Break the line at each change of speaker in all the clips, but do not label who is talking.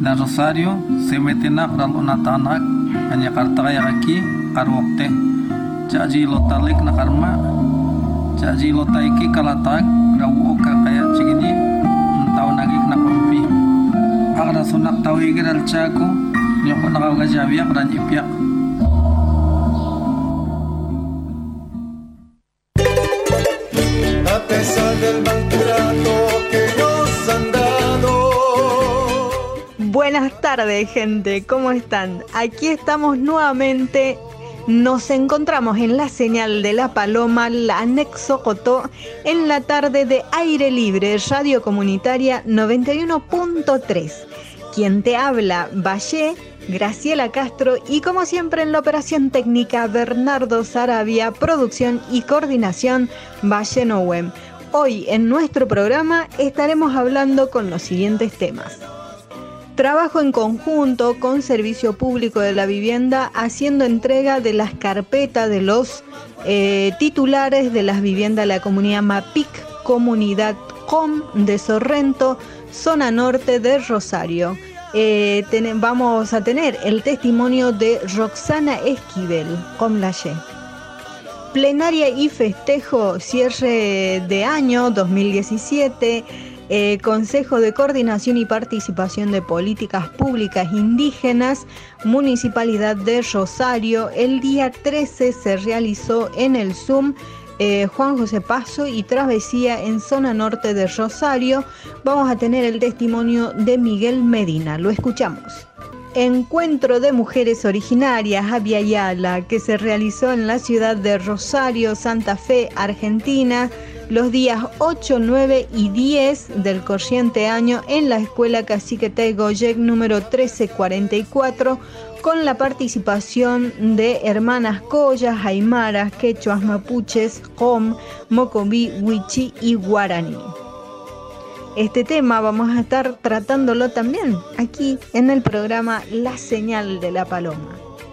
da Rosario se meten a natanak hanya karta kayaki karwokte caji lotalik na karma caji lotaiki kalatak rawu kaya cigini tahu nagik na kompi agara sunak tahu igral caku nyoko nakagajabiak dan ipiak.
A pesar del maltrato que nos han dado.
Buenas tardes, gente, ¿cómo están? Aquí estamos nuevamente. Nos encontramos en la señal de La Paloma, la Anexo Cotó, en la tarde de Aire Libre, Radio Comunitaria 91.3. Quien te habla, Valle, Graciela Castro, y como siempre en la operación técnica, Bernardo Sarabia, producción y coordinación, Valle Noem. Hoy en nuestro programa estaremos hablando con los siguientes temas. Trabajo en conjunto con Servicio Público de la Vivienda haciendo entrega de las carpetas de los titulares de las viviendas de la comunidad MAPIC, Comunidad COM de Sorrento, zona norte de Rosario. Vamos a tener el testimonio de Roxana Esquivel, Comlaye. Plenaria y festejo, cierre de año 2017. Consejo de Coordinación y Participación de Políticas Públicas Indígenas, Municipalidad de Rosario. El día 13 se realizó en el Zoom Juan José Paso y Travesía en zona norte de Rosario. Vamos a tener el testimonio de Miguel Medina, lo escuchamos. Encuentro de Mujeres Originarias Abya Yala, que se realizó en la ciudad de Rosario, Santa Fe, Argentina, los días 8, 9 y 10 del corriente año en la Escuela Cacique Taigoyec número 1344, con la participación de hermanas collas, aymaras, quechuas, mapuches, com, mocoví, huichí y guaraní. Este tema vamos a estar tratándolo también aquí en el programa La Señal de La Paloma.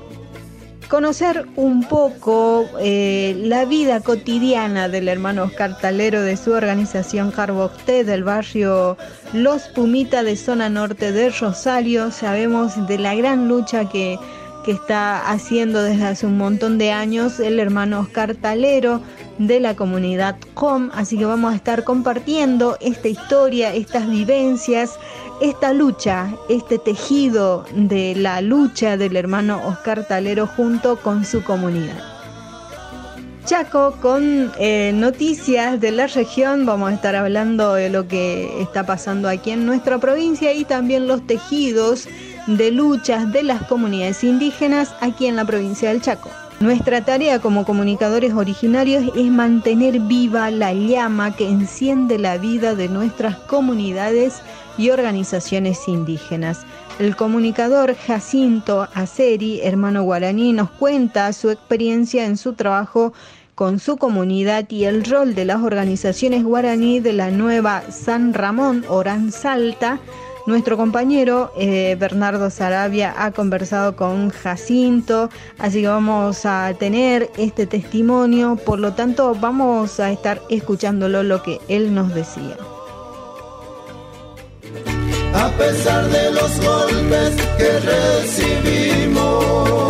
Conocer un poco la vida cotidiana del hermano Oscar Talero de su organización Carbocté del barrio Los Pumitas de zona norte de Rosario. Sabemos de la gran lucha que está haciendo desde hace un montón de años el hermano Oscar Talero de la comunidad COM, así que vamos a estar compartiendo esta historia, estas vivencias, esta lucha, este tejido de la lucha del hermano Oscar Talero junto con su comunidad. Chaco, con noticias de la región, vamos a estar hablando de lo que está pasando aquí en nuestra provincia y también los tejidos de luchas de las comunidades indígenas aquí en la provincia del Chaco. Nuestra tarea como comunicadores originarios es mantener viva la llama que enciende la vida de nuestras comunidades y organizaciones indígenas. El comunicador Jacinto Aceri, hermano guaraní, nos cuenta su experiencia en su trabajo con su comunidad y el rol de las organizaciones guaraní de la nueva San Ramón, Orán Salta. Nuestro compañero Bernardo Sarabia ha conversado con Jacinto, así que vamos a tener este testimonio, por lo tanto vamos a estar escuchándolo lo que él nos decía.
A pesar de los golpes que recibimos,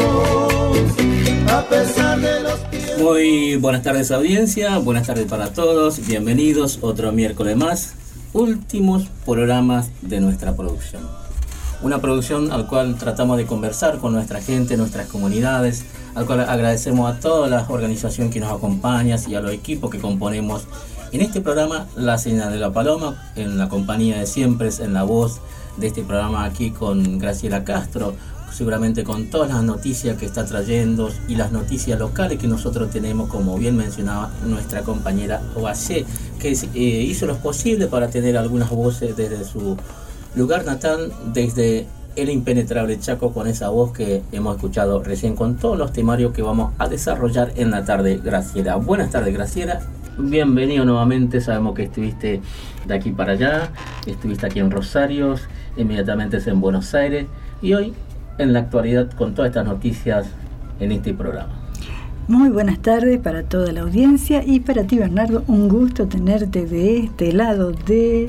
a pesar de los...
Muy buenas tardes audiencia, buenas tardes para todos, bienvenidos otro miércoles más. Últimos programas de nuestra producción. Una producción al cual tratamos de conversar con nuestra gente, nuestras comunidades, al cual agradecemos a todas las organizaciones que nos acompañan y a los equipos que componemos en este programa La Señal de La Paloma, en la compañía de siempre, en la voz de este programa aquí con Graciela Castro, seguramente con todas las noticias que está trayendo y las noticias locales que nosotros tenemos, como bien mencionaba nuestra compañera Ovalle, que hizo lo posible para tener algunas voces desde su lugar natal, desde el impenetrable Chaco, con esa voz que hemos escuchado recién, con todos los temarios que vamos a desarrollar en la tarde, Graciela. Buenas tardes, Graciela. Bienvenido nuevamente, sabemos que estuviste de aquí para allá, estuviste aquí en Rosario, inmediatamente en Buenos Aires, y hoy en la actualidad con todas estas noticias en este programa.
Muy buenas tardes para toda la audiencia y para ti, Bernardo, un gusto tenerte de este lado de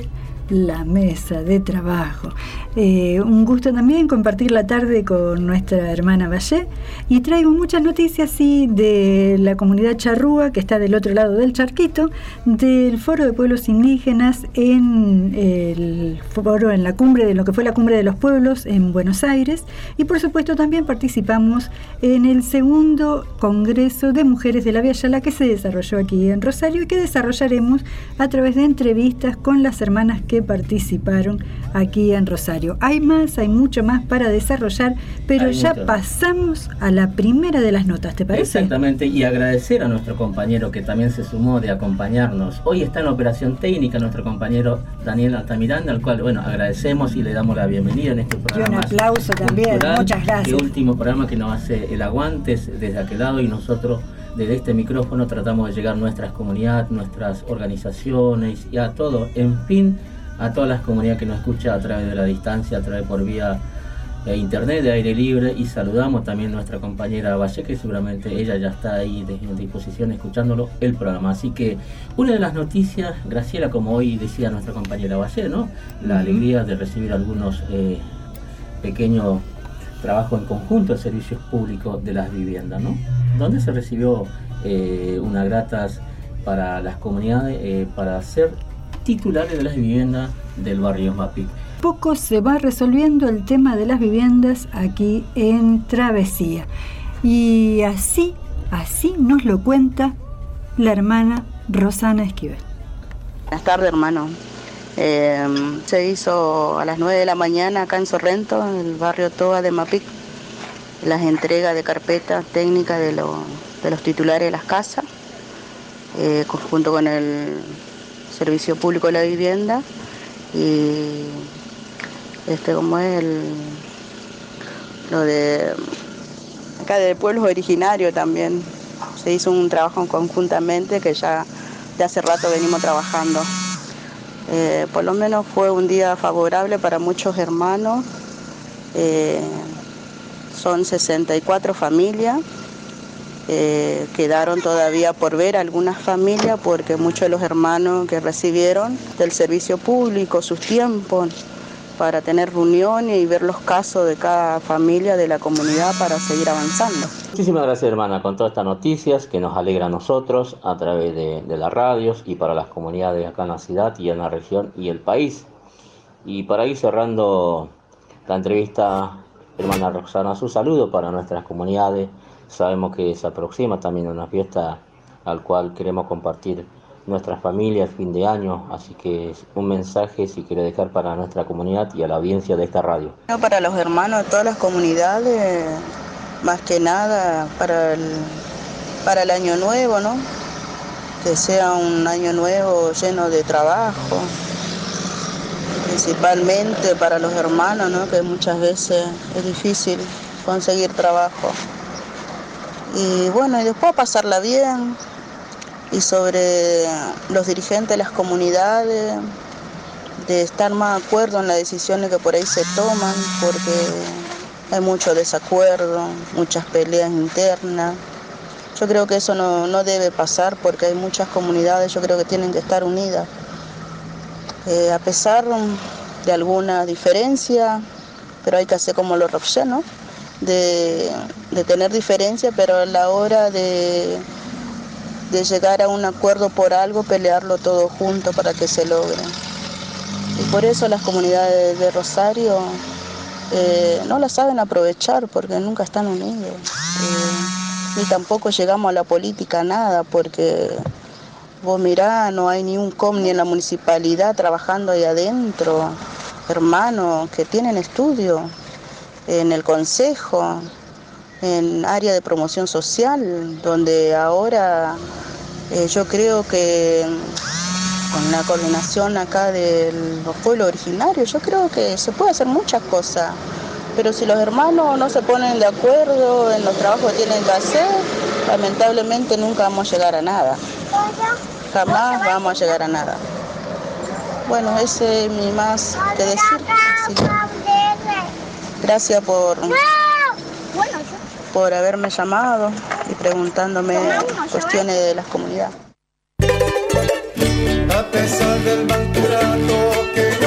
la mesa de trabajo. Un gusto también compartir la tarde con nuestra hermana Valle, y traigo muchas noticias de la comunidad charrúa que está del otro lado del charquito, del Foro de Pueblos Indígenas en el foro, en la cumbre de lo que fue la Cumbre de los Pueblos en Buenos Aires, y por supuesto también participamos en el segundo Congreso de Mujeres de la Vía Yala que se desarrolló aquí en Rosario y que desarrollaremos a través de entrevistas con las hermanas que participaron aquí en Rosario. Hay mucho más para desarrollar, pero ya pasamos a la primera de las notas, ¿te parece?
Exactamente, y agradecer a nuestro compañero que también se sumó de acompañarnos. Hoy está en operación técnica nuestro compañero Daniel Altamiranda, al cual, agradecemos y le damos la bienvenida en este programa.
Y un aplauso también,
cultural,
muchas gracias.
El último programa que nos hace el aguante desde aquel lado, y nosotros desde este micrófono tratamos de llegar a nuestras comunidades, nuestras organizaciones y a todo, en fin, a todas las comunidades que nos escuchan a través de la distancia, a través por vía internet de aire libre, y saludamos también a nuestra compañera Valle, que seguramente ella ya está ahí en disposición escuchándolo el programa. Así que una de las noticias, Graciela, como hoy decía nuestra compañera Valle, ¿no? La alegría de recibir algunos pequeños trabajos en conjunto de servicios públicos de las viviendas, ¿no? Donde se recibió unas gratas para las comunidades para ser titulares de las viviendas del barrio Mapic.
Poco se va resolviendo el tema de las viviendas aquí en Travesía, y así nos lo cuenta la hermana Rosana Esquivel.
Buenas tardes, hermano. Se hizo a las 9 de la mañana acá en Sorrento, en el barrio Toa de Mapic, las entregas de carpetas técnicas de los titulares de las casas, junto con el Servicio Público de la Vivienda y como es lo de acá de pueblos originarios también. Se hizo un trabajo conjuntamente que ya de hace rato venimos trabajando. Por lo menos fue un día favorable para muchos hermanos. Son 64 familias. Quedaron todavía por ver algunas familias, porque muchos de los hermanos que recibieron del servicio público sus tiempos para tener reuniones y ver los casos de cada familia de la comunidad para seguir avanzando.
Muchísimas gracias, hermana, con todas estas noticias que nos alegra a nosotros a través de las radios y para las comunidades acá en la ciudad y en la región y el país. Y para ir cerrando la entrevista, hermana Roxana, su saludo para nuestras comunidades. Sabemos que se aproxima también una fiesta al cual queremos compartir nuestras familias, fin de año, así que un mensaje si quiere dejar para nuestra comunidad y a la audiencia de esta radio.
Para los hermanos de todas las comunidades, más que nada para el año nuevo, ¿no? Que sea un año nuevo lleno de trabajo, principalmente para los hermanos, ¿no? Que muchas veces es difícil conseguir trabajo. Y y después pasarla bien. Y sobre los dirigentes de las comunidades, de estar más de acuerdo en las decisiones que por ahí se toman, porque hay mucho desacuerdo, muchas peleas internas. Yo creo que eso no debe pasar, porque hay muchas comunidades, yo creo que tienen que estar unidas. A pesar de alguna diferencia, pero hay que hacer como los Roxé, ¿no? De tener diferencia, pero a la hora de llegar a un acuerdo por algo, pelearlo todo junto para que se logre. Y por eso las comunidades de Rosario no la saben aprovechar, porque nunca están unidos. Ni tampoco llegamos a la política, nada, porque vos mirá, no hay ni un COM ni en la municipalidad trabajando ahí adentro, hermanos que tienen estudio en el consejo, en área de promoción social, donde ahora yo creo que con la coordinación acá de los pueblos originarios, yo creo que se puede hacer muchas cosas, pero si los hermanos no se ponen de acuerdo en los trabajos que tienen que hacer, lamentablemente nunca vamos a llegar a nada, jamás vamos a llegar a nada. Bueno, ese es mi más que decir. Así que, gracias por haberme llamado y preguntándome cuestiones de las comunidades.
A pesar del maltrato que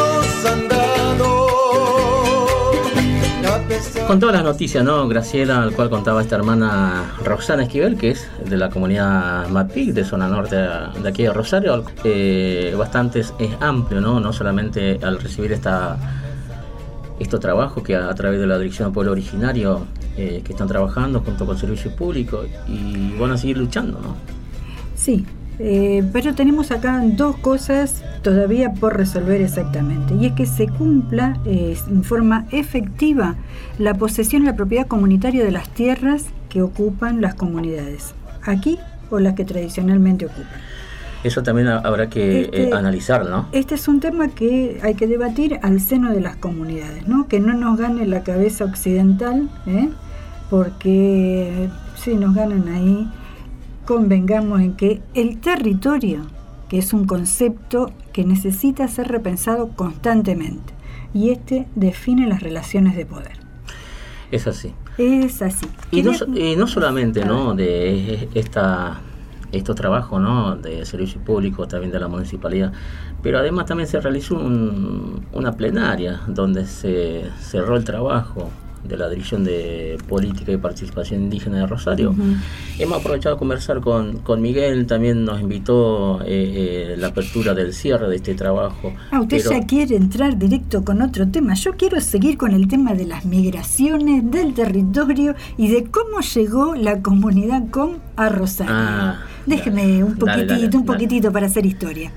contaba las noticias, ¿no, Graciela? Al cual contaba esta hermana Roxana Esquivel, que es de la comunidad Mapic, de zona norte de aquí de Rosario. Bastante es amplio, ¿no? No solamente al recibir estos trabajos que a través de la Dirección de Pueblo Originario que están trabajando junto con Servicio Público y van a seguir luchando, ¿no?
Sí. Pero tenemos acá dos cosas todavía por resolver exactamente, y es que se cumpla en forma efectiva la posesión y la propiedad comunitaria de las tierras que ocupan las comunidades, aquí o las que tradicionalmente ocupan.
Eso también habrá que analizar, ¿no?
Este es un tema que hay que debatir al seno de las comunidades, ¿no? Que no nos gane la cabeza occidental, porque si nos ganan ahí, convengamos en que el territorio, que es un concepto que necesita ser repensado constantemente, y define las relaciones de poder.
Es así.
Es así.
Y no solamente, ¿no?, de estos trabajos, ¿no?, de servicio público, también de la municipalidad, pero además también se realizó una plenaria donde se cerró el trabajo de la Dirección de Política y Participación Indígena de Rosario. Uh-huh. Hemos aprovechado a conversar con Miguel, también nos invitó la apertura del cierre de este trabajo.
Usted ya quiere entrar directo con otro tema. Yo quiero seguir con el tema de las migraciones, del territorio y de cómo llegó la comunidad COM a Rosario. Déjeme un poquitito para hacer historia.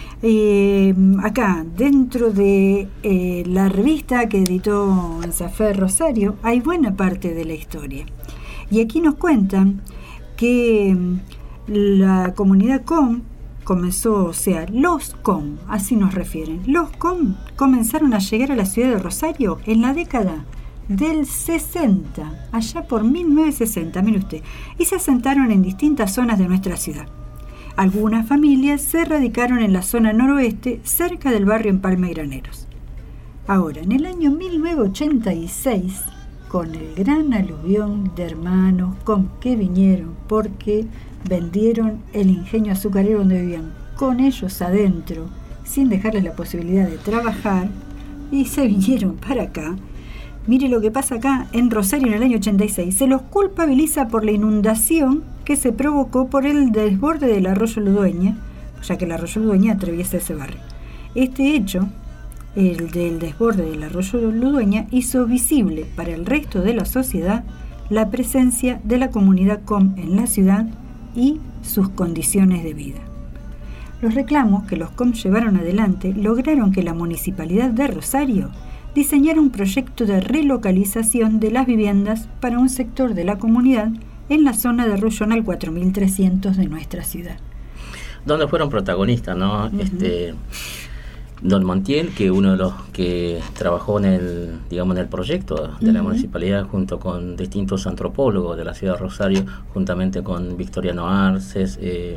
Acá, dentro de la revista que editó Ensafer Rosario, hay buena parte de la historia. Y aquí nos cuentan que la comunidad COM comenzó, o sea, los COM, así nos refieren. Los COM comenzaron a llegar a la ciudad de Rosario en la década del 60, allá por 1960, mire usted, y se asentaron en distintas zonas de nuestra ciudad. Algunas familias se radicaron en la zona noroeste, cerca del barrio Empalme Graneros. Ahora, en el año 1986, con el gran aluvión de hermanos COM que vinieron porque vendieron el ingenio azucarero donde vivían, con ellos adentro, sin dejarles la posibilidad de trabajar, y se vinieron para acá. Mire lo que pasa acá en Rosario en el año 86. Se los culpabiliza por la inundación que se provocó por el desborde del arroyo Ludueña, ya que el arroyo Ludueña atraviesa ese barrio. Este hecho, el del desborde del arroyo Ludueña, hizo visible para el resto de la sociedad la presencia de la comunidad COM en la ciudad y sus condiciones de vida. Los reclamos que los COM llevaron adelante lograron que la Municipalidad de Rosario diseñar un proyecto de relocalización de las viviendas para un sector de la comunidad en la zona de Arroyo al 4300 de nuestra ciudad.
Donde fueron protagonistas, ¿no? Uh-huh. Don Montiel, que uno de los que trabajó en el proyecto de la municipalidad junto con distintos antropólogos de la ciudad de Rosario, juntamente con Victoriano Arces,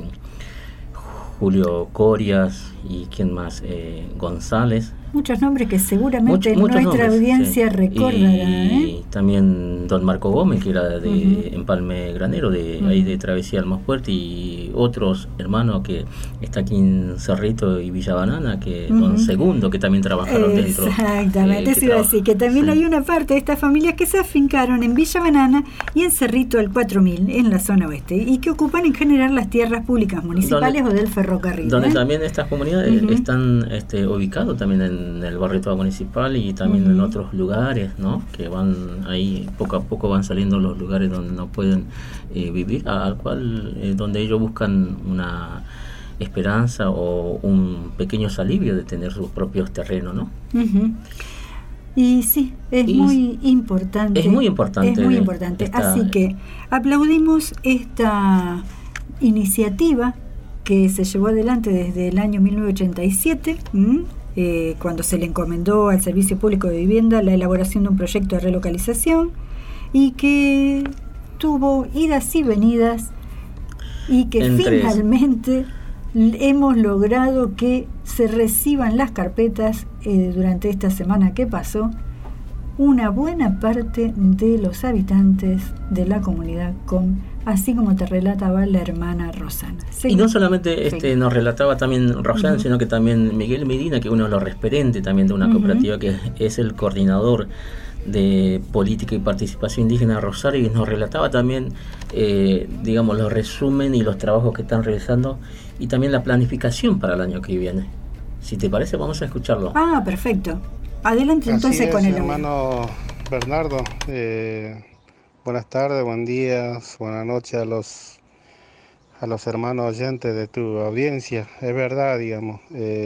Julio Corias y quién más, González.
Muchos nombres que seguramente nuestra audiencia recordará.
Y también don Marco Gómez, que era de Empalme Granero, ahí de Travesía Almas Puerto, y otros hermanos que está aquí en Cerrito y Villa Banana, que don Segundo, que también trabajaron dentro.
Exactamente, eso iba a decir, que también hay una parte de estas familias que se afincaron en Villa Banana y en Cerrito al 4000, en la zona oeste, y que ocupan en general las tierras públicas municipales o del ferrocarril.
Donde también estas comunidades están ubicadas también en el barrio municipal y también en otros lugares, ¿no? Que van ahí, poco a poco van saliendo los lugares donde no pueden vivir, al cual donde ellos buscan una esperanza o un pequeño alivio de tener sus propios terrenos, ¿no?
Y sí, es muy importante.
Es muy importante.
Es muy importante. Así que aplaudimos esta iniciativa que se llevó adelante desde el año 1987, cuando se le encomendó al Servicio Público de Vivienda la elaboración de un proyecto de relocalización, y que tuvo idas y venidas, y que finalmente hemos logrado que se reciban las carpetas durante esta semana que pasó. Una buena parte de los habitantes de la comunidad COM así como te relataba la hermana Rosana. Sí.
Y no solamente
Sí.
nos relataba también Rosana, sino que también Miguel Medina, que es uno de los referentes también de una cooperativa, que es el coordinador de política y participación indígena de Rosario, y nos relataba también, digamos, los resumen y los trabajos que están realizando, y también la planificación para el año que viene. Si te parece, vamos a escucharlo.
Ah, perfecto. Adelante entonces
Así es,
con el audio.
hermano Bernardo. Buenas tardes, buen día, buenas noches a los hermanos oyentes de tu audiencia. Es verdad, digamos,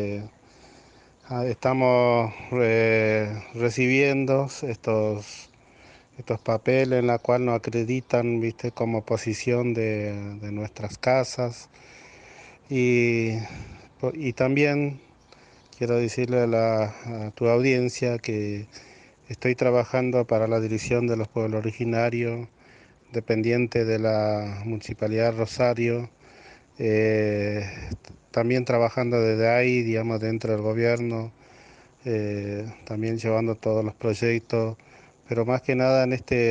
estamos recibiendo estos papeles en la cual nos acreditan, viste, como posición de nuestras casas, y, y también quiero decirle a tu audiencia que estoy trabajando para la Dirección de los Pueblos Originarios, dependiente de la Municipalidad de Rosario, eh, también trabajando desde ahí, digamos, dentro del gobierno, también llevando todos los proyectos, pero más que nada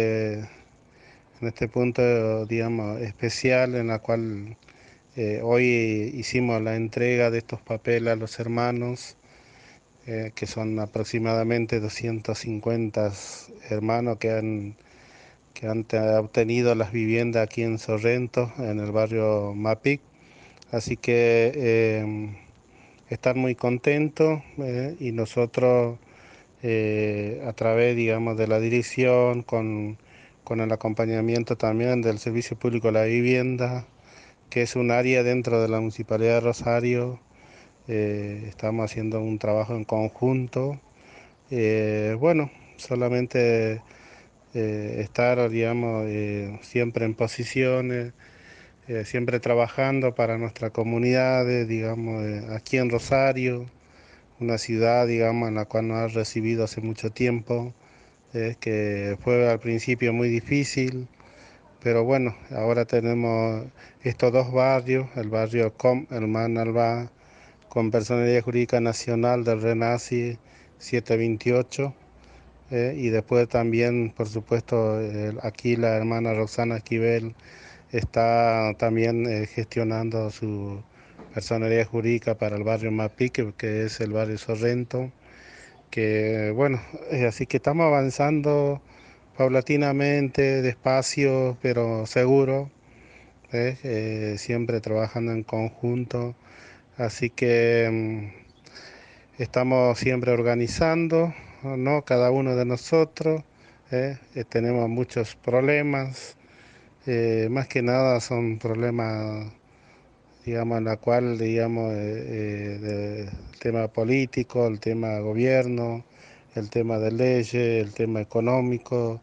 en este punto, digamos, especial, en la cual hoy hicimos la entrega de estos papeles a los hermanos, que son aproximadamente 250 hermanos que han obtenido las viviendas aquí en Sorrento, en el barrio Mapic. Así que están muy contentos, y nosotros, a través, digamos, de la dirección, con el acompañamiento también del Servicio Público de la Vivienda, que es un área dentro de la Municipalidad de Rosario, estamos haciendo un trabajo en conjunto. Bueno, solamente estar, digamos, siempre en posiciones, siempre trabajando para nuestra comunidad, digamos, aquí en Rosario, una ciudad, digamos, en la cual nos ha recibido hace mucho tiempo, que fue al principio muy difícil, pero bueno, ahora tenemos estos dos barrios, el barrio el Manalba, con Personería Jurídica Nacional del RENACI 728, y después también, por supuesto, aquí la hermana Roxana Esquivel está también gestionando su personería jurídica para el barrio Mapique, que es el barrio Sorrento, que bueno, así que estamos avanzando paulatinamente, despacio, pero seguro, siempre trabajando en conjunto, así que estamos siempre organizando, ¿no? Cada uno de nosotros, tenemos muchos problemas, más que nada son problemas, digamos, en la cual, digamos, el tema político, el tema gobierno, el tema de leyes, el tema económico,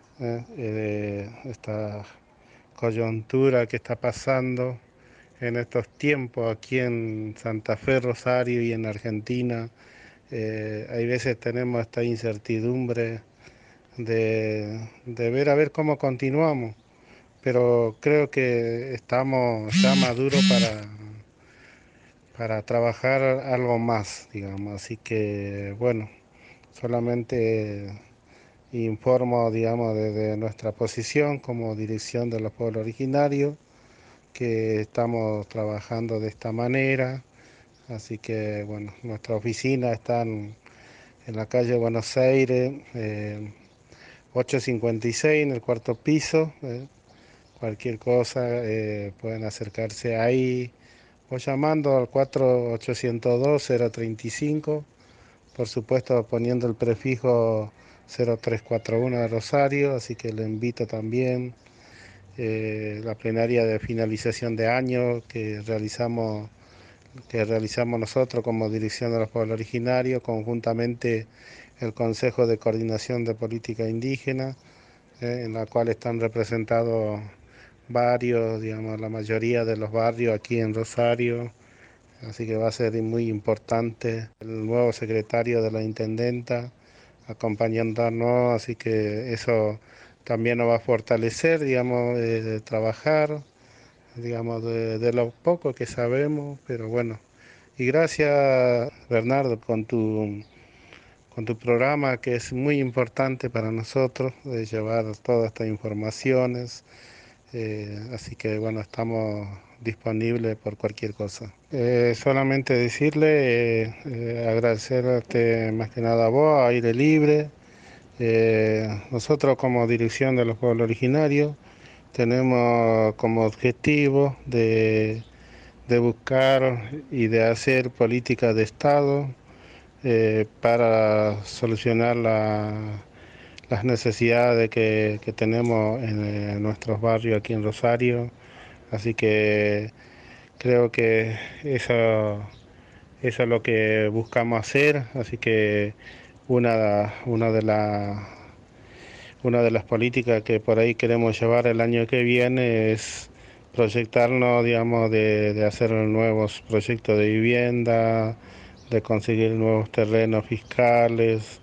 esta coyuntura que está pasando en estos tiempos aquí en Santa Fe, Rosario y en Argentina. Hay veces tenemos esta incertidumbre de ver a ver cómo continuamos, pero creo que estamos ya maduros para trabajar algo más, digamos. Así que bueno, solamente informo, digamos, desde nuestra posición como Dirección de los Pueblos Originarios, que estamos trabajando de esta manera. Así que bueno, nuestra oficina está en la calle Buenos Aires, 856, en el cuarto piso. Cualquier cosa, pueden acercarse ahí o llamando al 4802-035, por supuesto poniendo el prefijo 0341 de Rosario, así que le invito también. La plenaria de finalización de año que realizamos nosotros como Dirección de los Pueblos Originarios, conjuntamente el Consejo de Coordinación de Política Indígena, en la cual están representados varios, digamos, la mayoría de los barrios aquí en Rosario, así que va a ser muy importante el nuevo secretario de la Intendenta acompañándonos, así que eso también nos va a fortalecer, digamos, de trabajar, digamos, de lo poco que sabemos, pero bueno. Y gracias, Bernardo, con tu programa, que es muy importante para nosotros, de llevar todas estas informaciones, Así que bueno, estamos disponibles por cualquier cosa. Solamente decirle, agradecerte más que nada a vos, a Aire Libre. Nosotros como Dirección de los Pueblos Originarios tenemos como objetivo de buscar y de hacer políticas de Estado para solucionar las necesidades que tenemos en nuestros barrios aquí en Rosario. Así que creo que eso es lo que buscamos hacer. Así que una de las políticas que por ahí queremos llevar el año que viene es proyectarnos, digamos, de hacer nuevos proyectos de vivienda, de conseguir nuevos terrenos fiscales,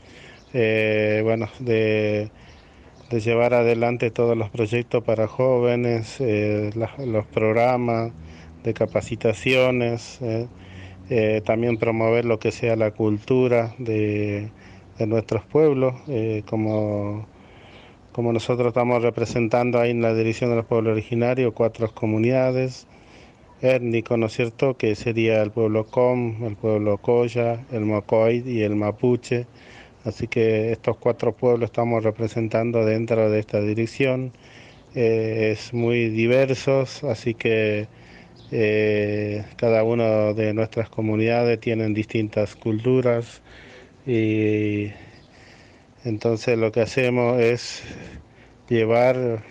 de llevar adelante todos los proyectos para jóvenes, los programas de capacitaciones, también promover lo que sea la cultura de nuestros pueblos, como nosotros estamos representando ahí en la Dirección de los Pueblos Originarios 4 comunidades étnicos, ¿no es cierto?, que sería el pueblo Com, el pueblo Coya, el Mocoid y el Mapuche. Así que estos 4 pueblos estamos representando dentro de esta dirección. Es muy diversos, así que cada una de nuestras comunidades tienen distintas culturas y entonces lo que hacemos es llevar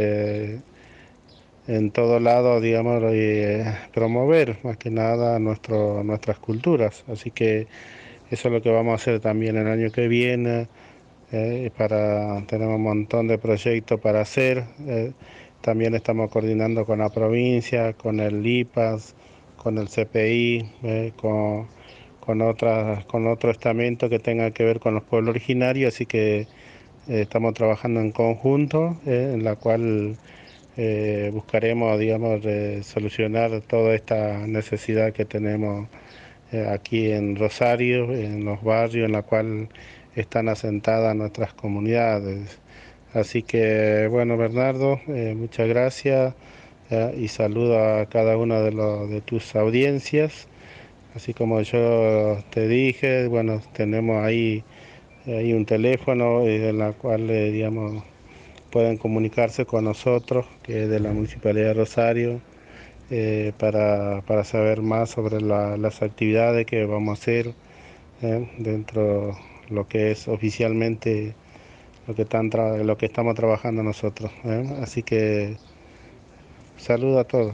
en todo lado, digamos, promover más que nada nuestras culturas. Así que eso es lo que vamos a hacer también el año que viene. Tenemos un montón de proyectos para hacer. También estamos coordinando con la provincia, con el IPAS, con el CPI, con otro estamento que tenga que ver con los pueblos originarios. Así que estamos trabajando en conjunto, en la cual buscaremos, digamos, solucionar toda esta necesidad que tenemos aquí en Rosario, en los barrios en la cual están asentadas nuestras comunidades. Así que, bueno, Bernardo, muchas gracias y saludo a cada una de tus audiencias. Así como yo te dije, bueno, tenemos ahí un teléfono en la cual, digamos, pueden comunicarse con nosotros, que es de la Municipalidad de Rosario, para saber más sobre las actividades que vamos a hacer dentro de lo que es oficialmente lo que estamos trabajando nosotros. Así que saludo a todos.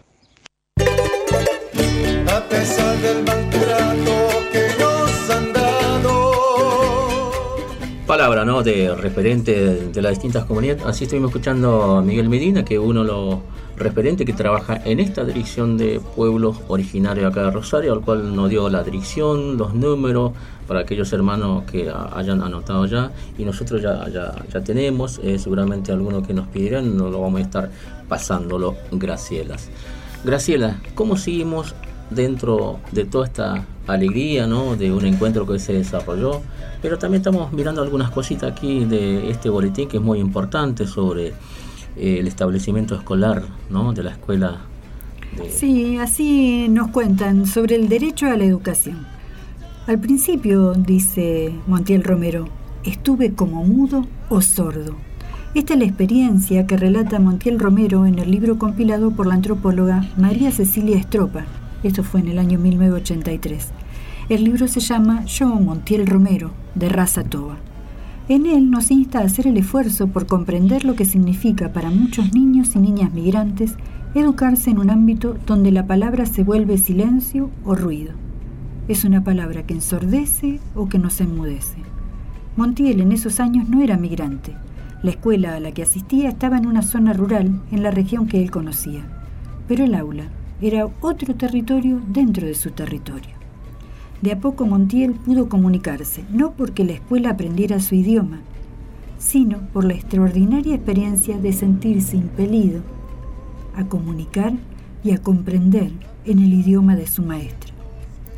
A pesar del maltrato que nos han dado.
Palabra, ¿no?, de referente de las distintas comunidades. Así estuvimos escuchando a Miguel Medina, que es uno de los referentes que trabaja en esta dirección de pueblos originarios acá de Rosario, al cual nos dio la dirección, los números, para aquellos hermanos que hayan anotado ya, y nosotros ya tenemos, seguramente algunos que nos pidieran, nos lo vamos a estar pasándolo, Gracielas. Graciela, ¿cómo seguimos dentro de toda esta alegría, ¿no?, de un encuentro que se desarrolló? Pero también estamos mirando algunas cositas aquí de este boletín que es muy importante sobre el establecimiento escolar, ¿no?, de la escuela.
Sí, así nos cuentan sobre el derecho a la educación. Al principio, dice Montiel Romero, estuve como mudo o sordo. Esta es la experiencia que relata Montiel Romero en el libro compilado por la antropóloga María Cecilia Estropa. Esto fue en el año 1983. El libro se llama Yo, Montiel Romero, de raza toba. En él nos insta a hacer el esfuerzo por comprender lo que significa para muchos niños y niñas migrantes educarse en un ámbito donde la palabra se vuelve silencio o ruido. Es una palabra que ensordece o que nos enmudece. Montiel en esos años no era migrante. La escuela a la que asistía estaba en una zona rural en la región que él conocía, pero el aula era otro territorio dentro de su territorio. De a poco Montiel pudo comunicarse, no porque la escuela aprendiera su idioma, sino por la extraordinaria experiencia de sentirse impelido a comunicar y a comprender en el idioma de su maestra.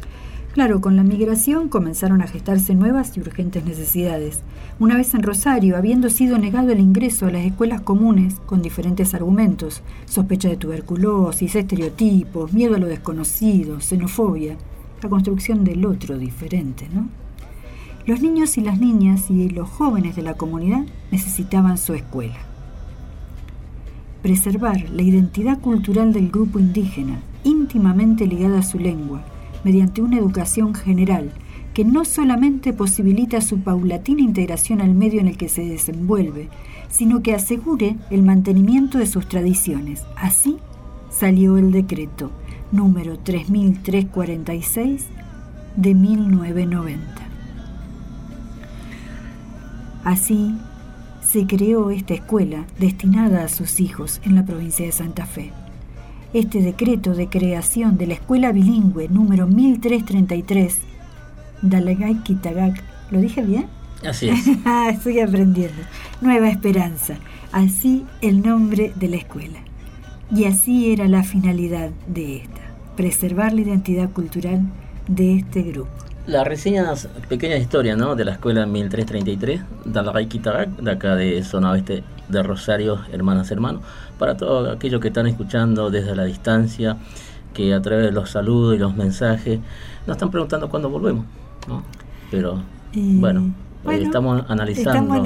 Claro, con la migración comenzaron a gestarse nuevas y urgentes necesidades. Una vez en Rosario, habiendo sido negado el ingreso a las escuelas comunes con diferentes argumentos, sospecha de tuberculosis, estereotipos, miedo a lo desconocido, xenofobia, la construcción del otro diferente, ¿no? Los niños y las niñas y los jóvenes de la comunidad necesitaban su escuela. Preservar la identidad cultural del grupo indígena, íntimamente ligada a su lengua, mediante una educación general que no solamente posibilita su paulatina integración al medio en el que se desenvuelve, sino que asegure el mantenimiento de sus tradiciones. Así salió el decreto número 3346 de 1990. Así se creó esta escuela destinada a sus hijos en la provincia de Santa Fe. Este decreto de creación de la escuela bilingüe número 1333, Dalagay Kitagak, ¿lo dije bien?
Así es.
Estoy aprendiendo. Nueva Esperanza, así el nombre de la escuela. Y así era la finalidad de esta, preservar la identidad cultural de este grupo.
La reseña, pequeña historia, ¿no?, de la escuela 1333, Dalagay Kitagak, de acá de zona oeste de Rosario, hermanas, hermanos, para todos aquellos que están escuchando desde la distancia, que a través de los saludos y los mensajes nos están preguntando cuándo volvemos, ¿no? Pero bueno, estamos analizando.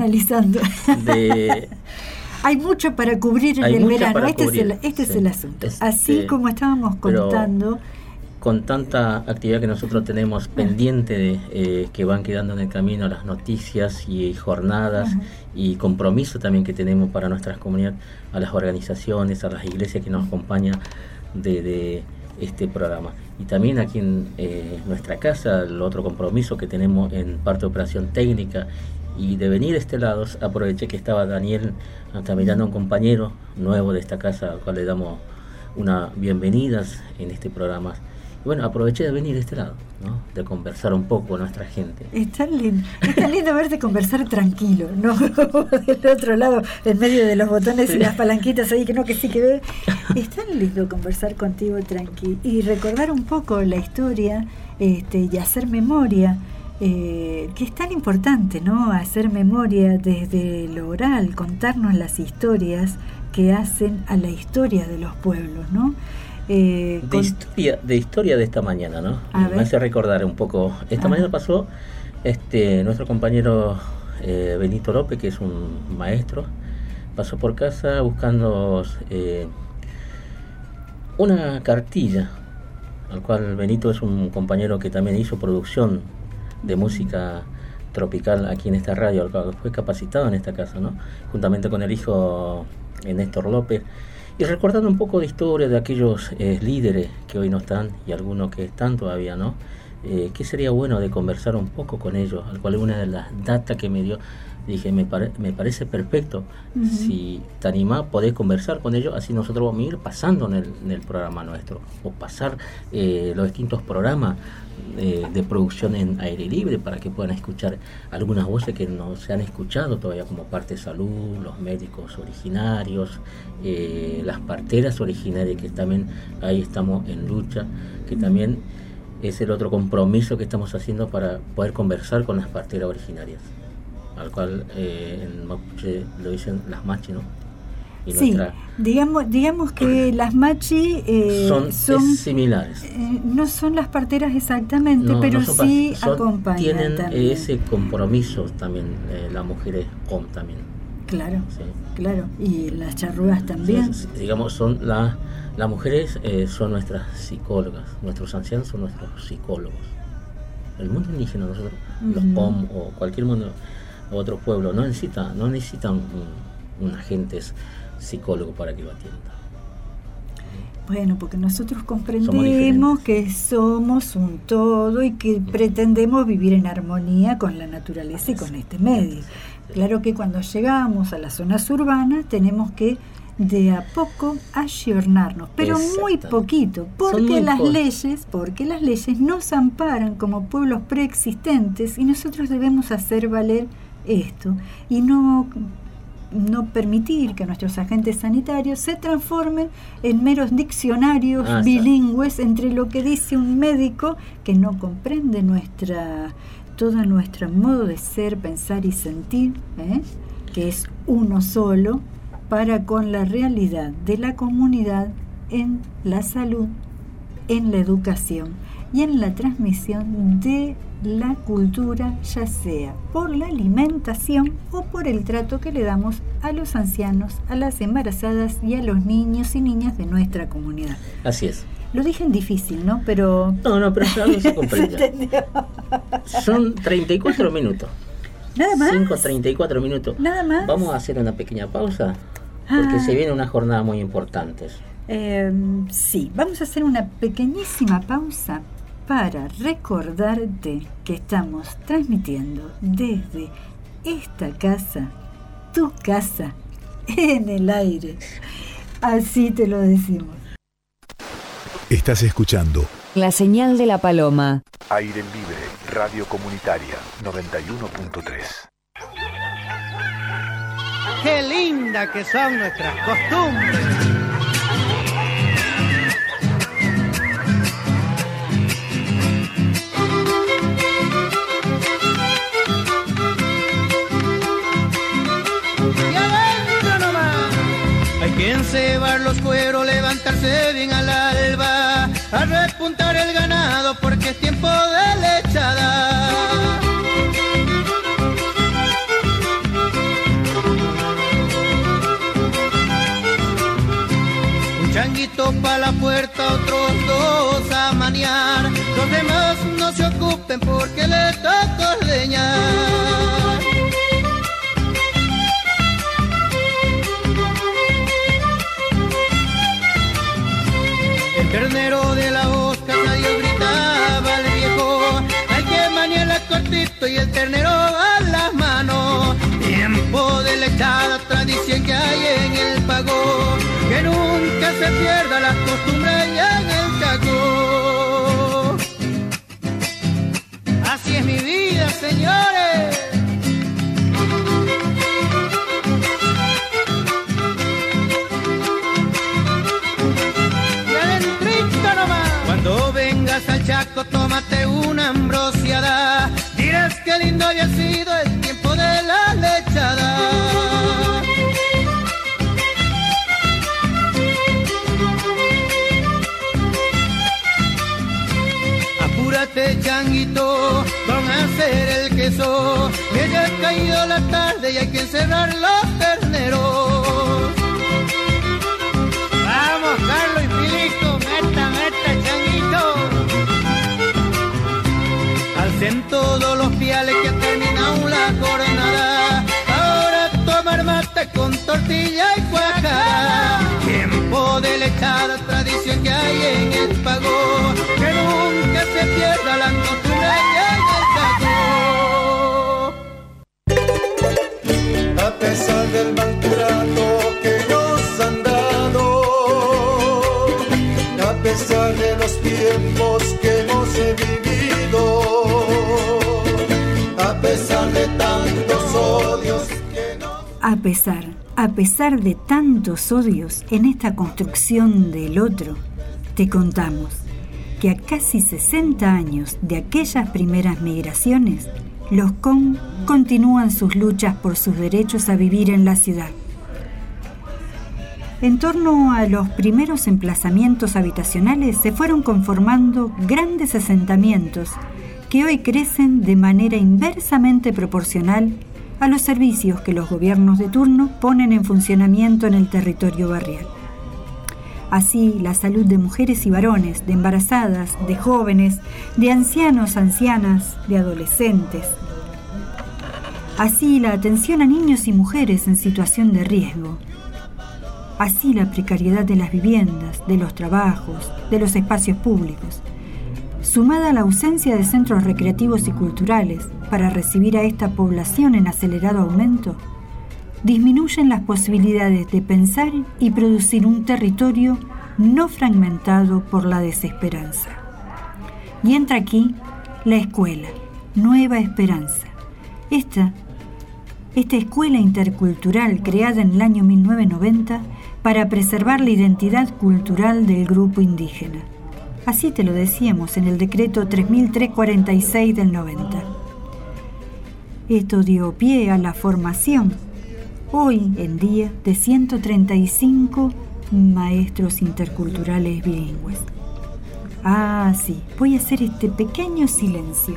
Hay mucho para cubrir en el verano. Este es el asunto. Así como estábamos contando.
Con tanta actividad que nosotros tenemos pendiente que van quedando en el camino, las noticias y jornadas y compromiso también que tenemos para nuestras comunidades, a las organizaciones, a las iglesias que nos acompañan de este programa. Y también aquí en nuestra casa, el otro compromiso que tenemos en parte de operación técnica y de venir de este lado, aproveché que estaba Daniel, está mirando a un compañero nuevo de esta casa, al cual le damos una bienvenida en este programa. Bueno, aproveché de venir de este lado, ¿no?, de conversar un poco con nuestra gente.
Es tan lindo verte conversar tranquilo, ¿no? Del otro lado, en medio de los botones y las palanquitas ahí, que sí que ve. Es tan lindo conversar contigo tranquilo y recordar un poco la historia y hacer memoria, que es tan importante, ¿no? Hacer memoria desde lo oral, contarnos las historias que hacen a la historia de los pueblos, ¿no? De
historia de esta mañana, ¿no? Me hace recordar un poco. Esta mañana pasó nuestro compañero Benito López, que es un maestro, pasó por casa buscando una cartilla, al cual Benito es un compañero que también hizo producción de música tropical aquí en esta radio, al cual fue capacitado en esta casa, ¿no?, juntamente con el hijo Néstor López. Y recordando un poco de historia de aquellos líderes que hoy no están y algunos que están todavía, ¿no? Que sería bueno de conversar un poco con ellos, al cual una de las datas que me dio, dije, me parece perfecto. Si te animás, podés conversar con ellos, así nosotros vamos a ir pasando en el programa nuestro, o pasar los distintos programas de producción en aire libre, para que puedan escuchar algunas voces que no se han escuchado todavía, como parte de salud, los médicos originarios, las parteras originarias, que también ahí estamos en lucha, que también es el otro compromiso que estamos haciendo para poder conversar con las parteras originarias, al cual en mapuche lo dicen las machi, ¿no? Y
sí, digamos que las machi
son similares.
No son las parteras exactamente, pero sí acompañan.
Tienen
también
ese compromiso también, las mujeres com también.
Claro,
sí,
claro. Y las charrúas también.
Sí, digamos, son las mujeres son nuestras psicólogas, nuestros ancianos son nuestros psicólogos. El mundo indígena, nosotros, los com o cualquier mundo, otro pueblo, no necesitan un agente psicólogo para que lo atienda.
Bueno, porque nosotros comprendemos que somos un todo y que pretendemos vivir en armonía con la naturaleza y con este medio. Claro que cuando llegamos a las zonas urbanas tenemos que de a poco ayornarnos, pero muy poquito, porque las leyes nos amparan como pueblos preexistentes y nosotros debemos hacer valer esto y no no permitir que nuestros agentes sanitarios se transformen en meros diccionarios bilingües entre lo que dice un médico que no comprende todo nuestro modo de ser, pensar y sentir, que es uno solo, para con la realidad de la comunidad en la salud, en la educación y en la transmisión de la cultura, ya sea por la alimentación o por el trato que le damos a los ancianos, a las embarazadas y a los niños y niñas de nuestra comunidad.
Así es.
Lo dije en difícil, ¿no? Pero...
No, pero ya se comprende.
¿Se entendió?
Son 34 minutos.
¿Nada más?
34 minutos.
¿Nada más?
Vamos a hacer una pequeña pausa, porque se viene una jornada muy importante.
Sí, vamos a hacer una pequeñísima pausa para recordarte que estamos transmitiendo desde esta casa, tu casa, en el aire. Así te lo decimos.
Estás escuchando
La Señal de la Paloma.
Aire Libre, Radio Comunitaria 91.3.
¡Qué linda que son nuestras costumbres! Hay que encebar los cueros, levantarse bien al alba, a repuntar el ganado porque es tiempo de lechada. Un changuito pa' la puerta, otros dos a maniar, los demás no se ocupen porque le toca ordeñar. El ternero de la osca, nadie gritaba al viejo, hay que maniarla cortito y el ternero a las manos. Tiempo de lechada, tradición que hay en el pago, que nunca se pierda la costumbre ya en el caco. Así es mi vida, señores. Cuando vengas al Chaco, tómate una ambrosiada, dirás que lindo había sido el tiempo de la lechada. Apúrate, changuito, van a hacer el queso, que ya ha caído la tarde y hay que encerrar los terneros. Vamos, Carlos y Filico, meta, changuito. Alcen todos los piales que han terminado la jornada. Ahora tomar mate con tortilla y cuajada. Tiempo de lechada, tradición que hay en el pago, que nunca se pierda la costumbre ya en el cago.
A pesar del maltrato que nos han dado, a pesar de los tiempos que hemos vivido, a pesar de tantos odios que nos...
A pesar de tantos odios en esta construcción del otro, te contamos que a casi 60 años de aquellas primeras migraciones, los Con continúan sus luchas por sus derechos a vivir en la ciudad. En torno a los primeros emplazamientos habitacionales se fueron conformando grandes asentamientos que hoy crecen de manera inversamente proporcional a los servicios que los gobiernos de turno ponen en funcionamiento en el territorio barrial. Así, la salud de mujeres y varones, de embarazadas, de jóvenes, de ancianos, ancianas, de adolescentes. Así, la atención a niños y mujeres en situación de riesgo. Así, la precariedad de las viviendas, de los trabajos, de los espacios públicos, sumada a la ausencia de centros recreativos y culturales para recibir a esta población en acelerado aumento, disminuyen las posibilidades de pensar y producir un territorio no fragmentado por la desesperanza. Y entra aquí la escuela, Nueva Esperanza. Esta esta escuela intercultural creada en el año 1990 para preservar la identidad cultural del grupo indígena. Así te lo decíamos en el decreto 3346 del 90. Esto dio pie a la formación, hoy en día, de 135 maestros interculturales bilingües. Ah, sí, voy a hacer este pequeño silencio.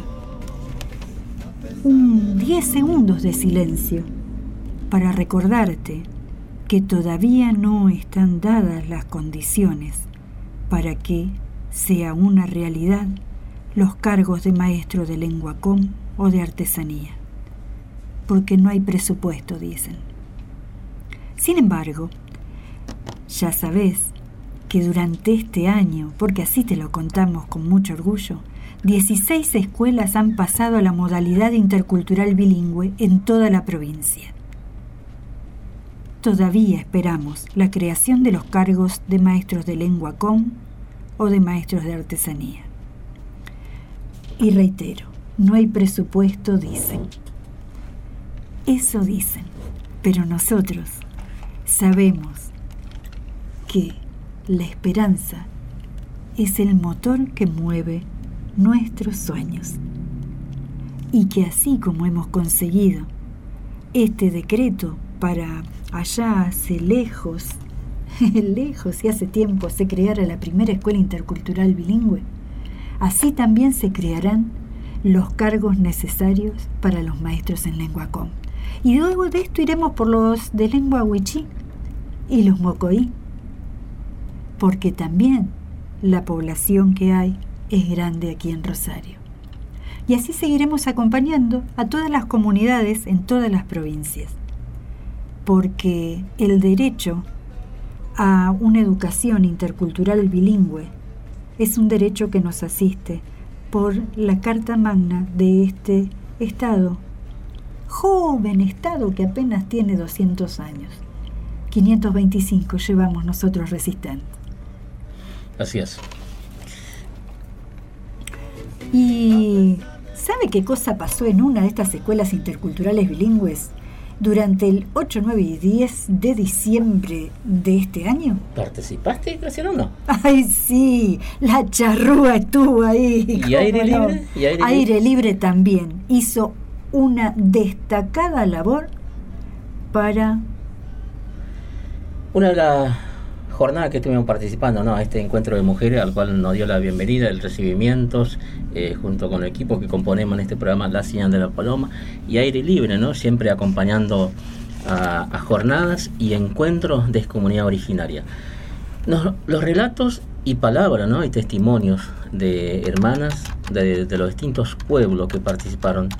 10 segundos de silencio para recordarte que todavía no están dadas las condiciones para que sea una realidad los cargos de maestro de lengua com o de artesanía, porque no hay presupuesto, dicen. Sin embargo, ya sabés que durante este año, porque así te lo contamos con mucho orgullo, 16 escuelas han pasado a la modalidad intercultural bilingüe en toda la provincia. Todavía esperamos la creación de los cargos de maestros de lengua com o de maestros de artesanía. Y reitero, no hay presupuesto, dicen. Eso dicen, pero nosotros sabemos que la esperanza es el motor que mueve nuestros sueños, y que así como hemos conseguido este decreto para allá hace lejos y hace tiempo se creara la primera escuela intercultural bilingüe, así también se crearán los cargos necesarios para los maestros en lengua com. Y luego de esto iremos por los de lengua wichí y los mocoí, porque también la población que hay es grande aquí en Rosario. Y así seguiremos acompañando a todas las comunidades en todas las provincias, porque el derecho a una educación intercultural bilingüe es un derecho que nos asiste por la Carta Magna de este Estado, joven Estado que apenas tiene 200 años. 525 llevamos nosotros resistentes.
Así es.
¿Y sabe qué cosa pasó en una de estas escuelas interculturales bilingües durante el 8, 9 y 10 de diciembre de este año?
¿Participaste, Graciela, o no?
¡Ay, sí! La charrúa estuvo ahí.
¿Y aire libre? ¿Y
aire libre también. Hizo una destacada labor para...
Una de las jornadas que estuvimos participando, ¿no? Este encuentro de mujeres al cual nos dio la bienvenida, el recibimiento, junto con el equipo que componemos en este programa La Señal de la Paloma, y aire libre, ¿no? Siempre acompañando a jornadas y encuentros de comunidad originaria. Los relatos y palabras, ¿no? Y testimonios de hermanas de los distintos pueblos que participaron,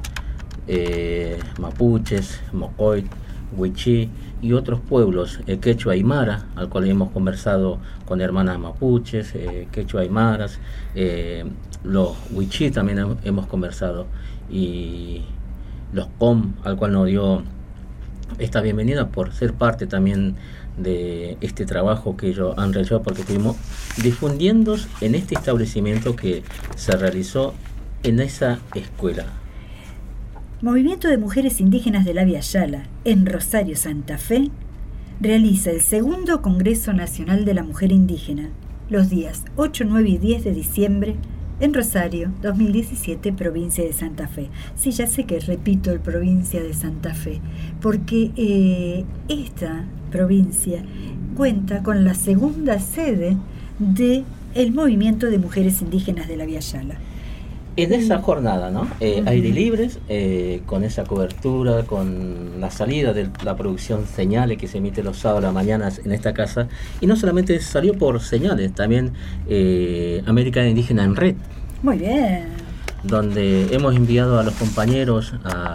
mapuches, mocoit, wichí y otros pueblos, quechua aymara, al cual hemos conversado con hermanas mapuches, quechua aymaras, los wichí también hemos conversado, y los com, al cual nos dio esta bienvenida por ser parte también de este trabajo que ellos han realizado, porque estuvimos difundiendo en este establecimiento que se realizó en esa escuela.
Movimiento de Mujeres Indígenas de la Via Yala, en Rosario, Santa Fe, realiza el segundo Congreso Nacional de la Mujer Indígena, los días 8, 9 y 10 de diciembre, en Rosario, 2017, provincia de Santa Fe. Sí, ya sé que repito el provincia de Santa Fe, porque esta provincia cuenta con la segunda sede del Movimiento de Mujeres Indígenas de la Via Yala.
En esa jornada, ¿no? Aire libres, con esa cobertura, con la salida de la producción Señales que se emite los sábados a la mañana en esta casa, y no solamente salió por Señales, también América Indígena en Red.
Muy bien.
Donde hemos enviado a los compañeros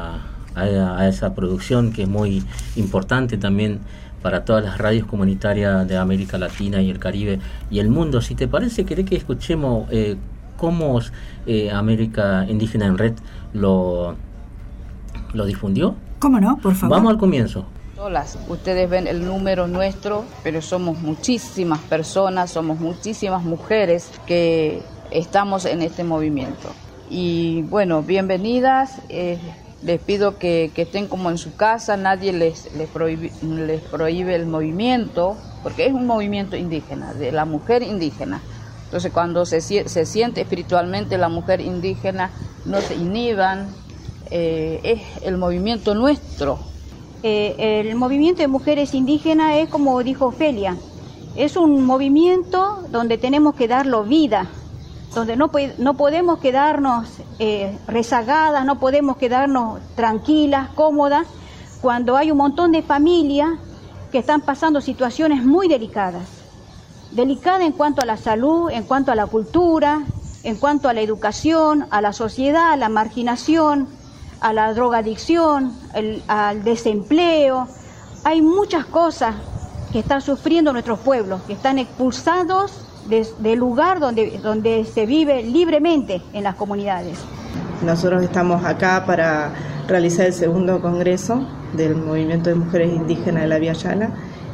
a esa producción, que es muy importante también para todas las radios comunitarias de América Latina y el Caribe y el mundo. Si te parece, querés que escuchemos cómo América Indígena en Red lo difundió.
¿Cómo no? Por favor.
Vamos al comienzo.
Ustedes ven el número nuestro, pero somos muchísimas personas, somos muchísimas mujeres que estamos en este movimiento. Y bueno, bienvenidas. Les pido que estén como en su casa, nadie les prohíbe el movimiento, porque es un movimiento indígena, de la mujer indígena. Entonces cuando se siente espiritualmente la mujer indígena, no se inhiban, es el movimiento nuestro.
El movimiento de mujeres indígenas es como dijo Ofelia, es un movimiento donde tenemos que darlo vida, donde no podemos quedarnos rezagadas, no podemos quedarnos tranquilas, cómodas, cuando hay un montón de familias que están pasando situaciones muy delicadas en cuanto a la salud, en cuanto a la cultura, en cuanto a la educación, a la sociedad, a la marginación, a la drogadicción, al desempleo. Hay muchas cosas que están sufriendo nuestros pueblos, que están expulsados del lugar donde se vive libremente en las comunidades.
Nosotros estamos acá para realizar el segundo congreso del Movimiento de Mujeres Indígenas de la Vía Yala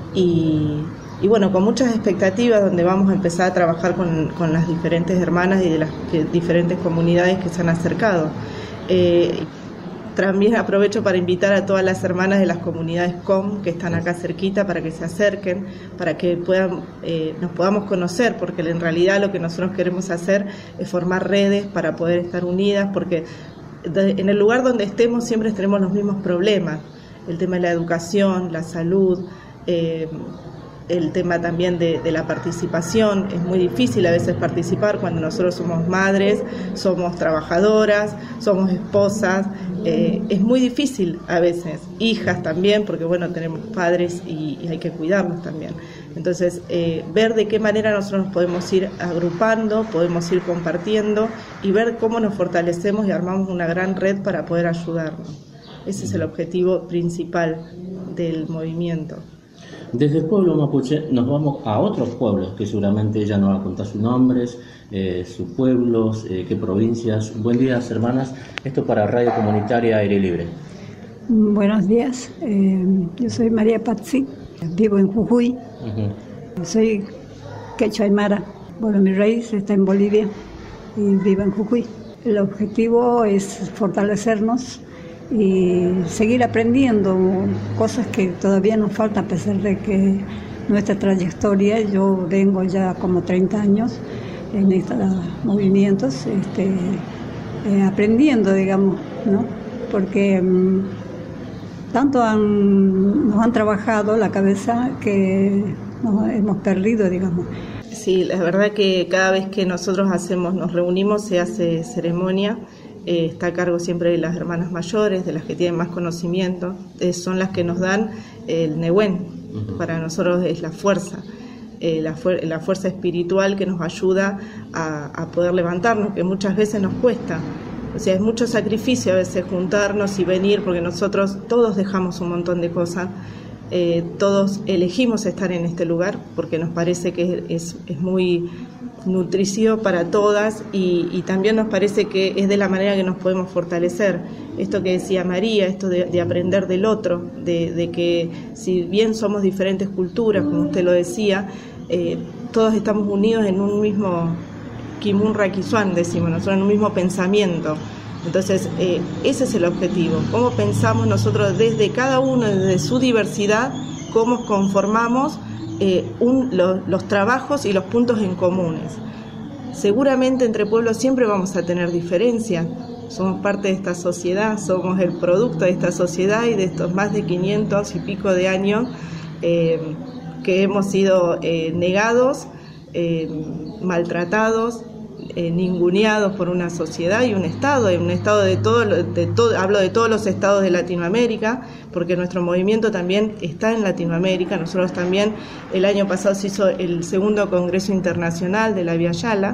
y bueno, con muchas expectativas, donde vamos a empezar a trabajar con las diferentes hermanas y de las diferentes comunidades que se han acercado. También aprovecho para invitar a todas las hermanas de las comunidades COM que están acá cerquita para que se acerquen, para que nos podamos conocer, porque en realidad lo que nosotros queremos hacer es formar redes para poder estar unidas, porque en el lugar donde estemos siempre tenemos los mismos problemas, el tema de la educación, la salud, el tema también de la participación. Es muy difícil a veces participar cuando nosotros somos madres, somos trabajadoras, somos esposas, es muy difícil a veces, hijas también, porque bueno, tenemos padres y hay que cuidarlos también. Entonces, ver de qué manera nosotros nos podemos ir agrupando, podemos ir compartiendo y ver cómo nos fortalecemos y armamos una gran red para poder ayudarnos. Ese es el objetivo principal del movimiento.
Desde el pueblo mapuche nos vamos a otros pueblos que seguramente ella nos va a contar sus nombres, sus pueblos, qué provincias. Buen día, hermanas. Esto para Radio Comunitaria Aire Libre.
Buenos días. Yo soy María Patzi, vivo en Jujuy. Soy quechua aymara. Bueno, mi raíz está en Bolivia y vivo en Jujuy. El objetivo es fortalecernos y seguir aprendiendo cosas que todavía nos falta, a pesar de que nuestra trayectoria, yo vengo ya como 30 años en estos movimientos, aprendiendo, digamos, ¿no? Porque tanto nos han trabajado la cabeza que nos hemos perdido, digamos.
Sí, la verdad que cada vez que nosotros nos reunimos, se hace ceremonia. Está a cargo siempre de las hermanas mayores, de las que tienen más conocimiento, son las que nos dan el Nehuen. Para nosotros es la fuerza, la fuerza espiritual que nos ayuda a poder levantarnos, que muchas veces nos cuesta. O sea, es mucho sacrificio a veces juntarnos y venir, porque nosotros todos dejamos un montón de cosas, todos elegimos estar en este lugar, porque nos parece que es muy nutritivo para todas y también nos parece que es de la manera que nos podemos fortalecer. Esto que decía María, esto de aprender del otro, de que si bien somos diferentes culturas, como usted lo decía, todos estamos unidos en un mismo Kimun Rakisuan, decimos nosotros, en un mismo pensamiento. Entonces, ese es el objetivo. Cómo pensamos nosotros desde cada uno, desde su diversidad, cómo conformamos los trabajos y los puntos en comunes. Seguramente entre pueblos siempre vamos a tener diferencias. Somos parte de esta sociedad, somos el producto de esta sociedad y de estos más de 500 y pico de años que hemos sido negados, maltratados, ninguneados por una sociedad y un estado de todo, hablo de todos los estados de Latinoamérica, porque nuestro movimiento también está en Latinoamérica. Nosotros también el año pasado se hizo el segundo Congreso Internacional de la Vía Yala.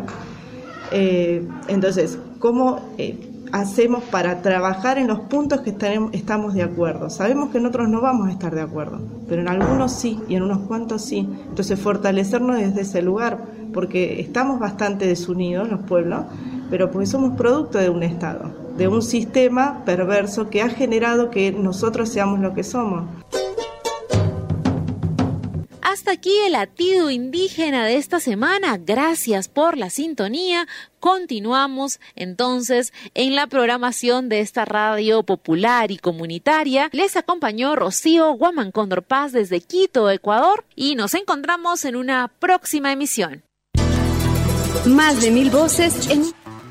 Entonces, ¿cómo hacemos para trabajar en los puntos que estamos de acuerdo? Sabemos que en otros no vamos a estar de acuerdo, pero en algunos sí y en unos cuantos sí. Entonces, fortalecernos desde ese lugar, porque estamos bastante desunidos los pueblos, pero porque somos producto de un Estado, de un sistema perverso que ha generado que nosotros seamos lo que somos.
hasta aquí el latido indígena de esta semana. Gracias por la sintonía. Continuamos entonces en la programación de esta radio popular y comunitaria. Les acompañó Rocío Guamancóndor Paz desde Quito, Ecuador, y nos encontramos en una próxima emisión.
Más de 1000 voces en...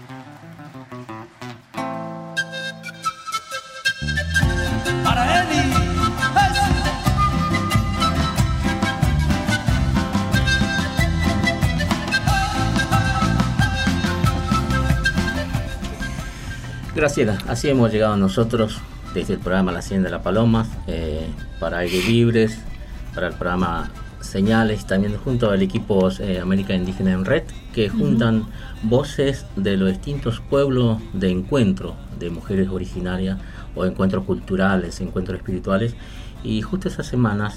Para Eddie.
Graciela, así hemos llegado nosotros desde el programa La Hacienda de la Paloma, para Aire Libres, para el programa Señales, también junto al equipo América Indígena en Red, que juntan voces de los distintos pueblos de encuentro de mujeres originarias o encuentros culturales, encuentros espirituales. Y justo esas semanas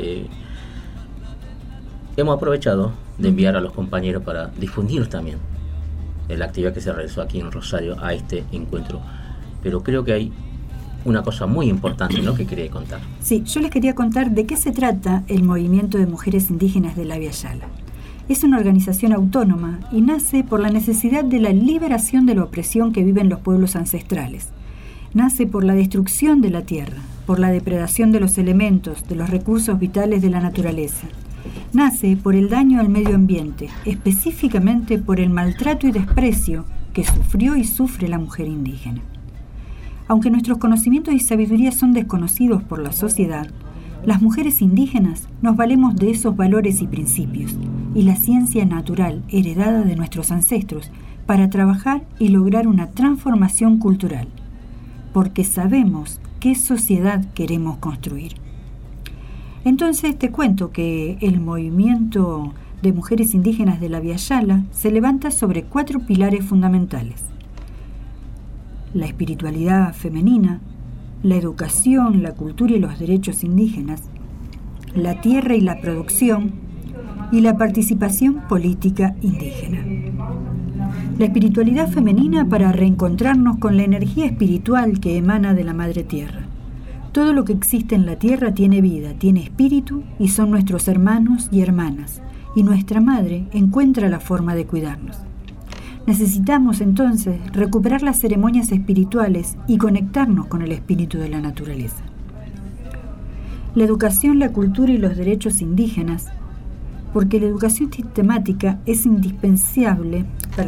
hemos aprovechado de enviar a los compañeros para difundir también la actividad que se realizó aquí en Rosario a este encuentro. Pero creo que hay una cosa muy importante, ¿no?, que quería contar.
Sí, yo les quería contar de qué se trata el Movimiento de Mujeres Indígenas de la Via Yala. Es una organización autónoma y nace por la necesidad de la liberación de la opresión que viven los pueblos ancestrales. Nace por la destrucción de la tierra, por la depredación de los elementos, de los recursos vitales de la naturaleza. Nace por el daño al medio ambiente, específicamente por el maltrato y desprecio que sufrió y sufre la mujer indígena. Aunque nuestros conocimientos y sabiduría son desconocidos por la sociedad, las mujeres indígenas nos valemos de esos valores y principios y la ciencia natural heredada de nuestros ancestros para trabajar y lograr una transformación cultural, porque sabemos qué sociedad queremos construir. Entonces te cuento que el movimiento de mujeres indígenas de la Via Yala se levanta sobre 4 pilares fundamentales: la espiritualidad femenina, la educación, la cultura y los derechos indígenas, la tierra y la producción, y la participación política indígena. La espiritualidad femenina para reencontrarnos con la energía espiritual que emana de la Madre Tierra. Todo lo que existe en la tierra tiene vida, tiene espíritu y son nuestros hermanos y hermanas, y nuestra Madre encuentra la forma de cuidarnos. Necesitamos entonces recuperar las ceremonias espirituales y conectarnos con el espíritu de la naturaleza. La educación, la cultura y los derechos indígenas, porque la educación sistemática es indispensable,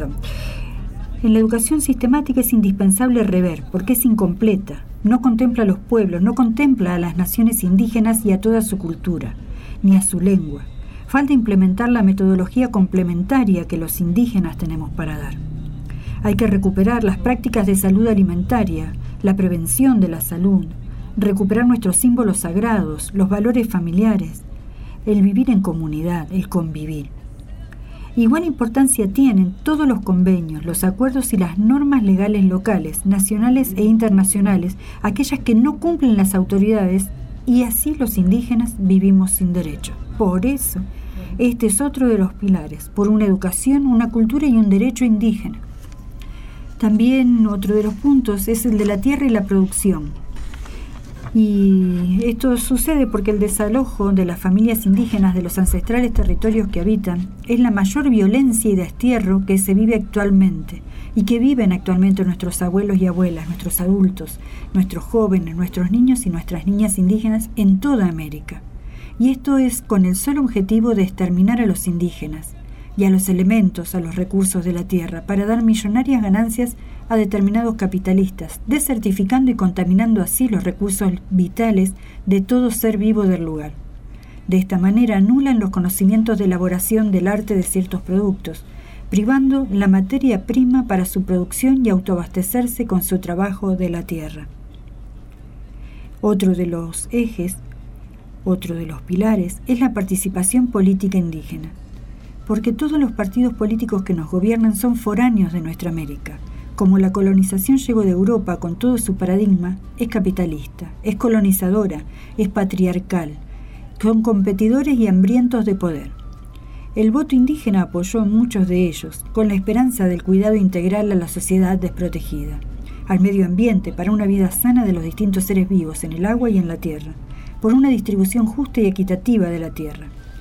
en la educación sistemática es indispensable rever, porque es incompleta, no contempla a los pueblos, no contempla a las naciones indígenas y a toda su cultura, ni a su lengua. Falta implementar la metodología complementaria que los indígenas tenemos para dar. Hay que recuperar las prácticas de salud alimentaria, la prevención de la salud, recuperar nuestros símbolos sagrados, los valores familiares, el vivir en comunidad, el convivir. Igual importancia tienen todos los convenios, los acuerdos y las normas legales locales, nacionales e internacionales, aquellas que no cumplen las autoridades, y así los indígenas vivimos sin derecho. Por eso, este es otro de los pilares, por una educación, una cultura y un derecho indígena. También otro de los puntos es el de la tierra y la producción. Y esto sucede porque el desalojo de las familias indígenas de los ancestrales territorios que habitan es la mayor violencia y destierro que se vive actualmente y que viven actualmente nuestros abuelos y abuelas, nuestros adultos, nuestros jóvenes, nuestros niños y nuestras niñas indígenas en toda América. Y esto es con el solo objetivo de exterminar a los indígenas y a los elementos, a los recursos de la tierra, para dar millonarias ganancias a determinados capitalistas, desertificando y contaminando así los recursos vitales de todo ser vivo del lugar. De esta manera anulan los conocimientos de elaboración del arte de ciertos productos, privando la materia prima para su producción y autoabastecerse con su trabajo de la tierra. Otro de los ejes, otro de los pilares, es la participación política indígena, porque todos los partidos políticos que nos gobiernan son foráneos de nuestra América. Como la colonización llegó de Europa con todo su paradigma, es capitalista, es colonizadora, es patriarcal, son competidores y hambrientos de poder. El voto indígena apoyó a muchos de ellos, con la esperanza del cuidado integral a la sociedad desprotegida, al medio ambiente para una vida sana de los distintos seres vivos en el agua y en la tierra, por una distribución justa y equitativa de la tierra.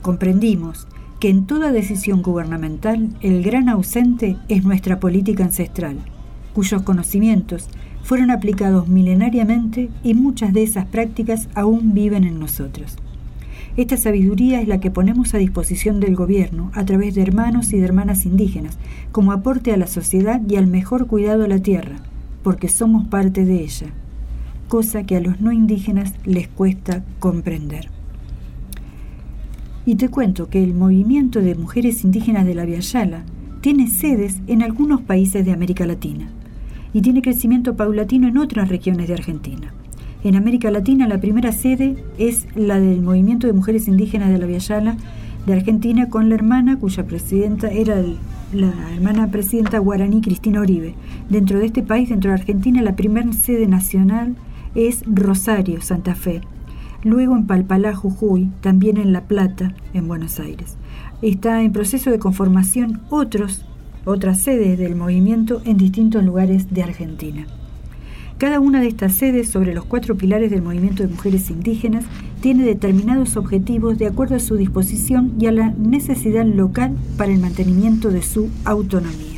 comprendimos que en toda decisión gubernamental el gran ausente es nuestra política ancestral, cuyos conocimientos fueron aplicados milenariamente y muchas de esas prácticas aún viven en nosotros. Esta sabiduría es la que ponemos a disposición del gobierno a través de hermanos y de hermanas indígenas, como aporte a la sociedad y al mejor cuidado a la tierra, porque somos parte de ella, cosa que a los no indígenas les cuesta comprender. Y te cuento que el movimiento de mujeres indígenas de la Via Yala tiene sedes en algunos países de América Latina y tiene crecimiento paulatino en otras regiones de Argentina. En América Latina la primera sede es la del movimiento de mujeres indígenas de la Via Yala de Argentina, con la hermana cuya presidenta era la hermana presidenta guaraní Cristina Uribe. Dentro de este país, dentro de Argentina, la primera sede nacional es Rosario, Santa Fe. Luego en Palpalá, Jujuy, también en La Plata, en Buenos Aires. Está en proceso de conformación otras sedes del movimiento en distintos lugares de Argentina. Cada una de estas sedes, sobre los 4 pilares del movimiento de mujeres indígenas, tiene determinados objetivos de acuerdo a su disposición y a la necesidad local para el mantenimiento de su autonomía.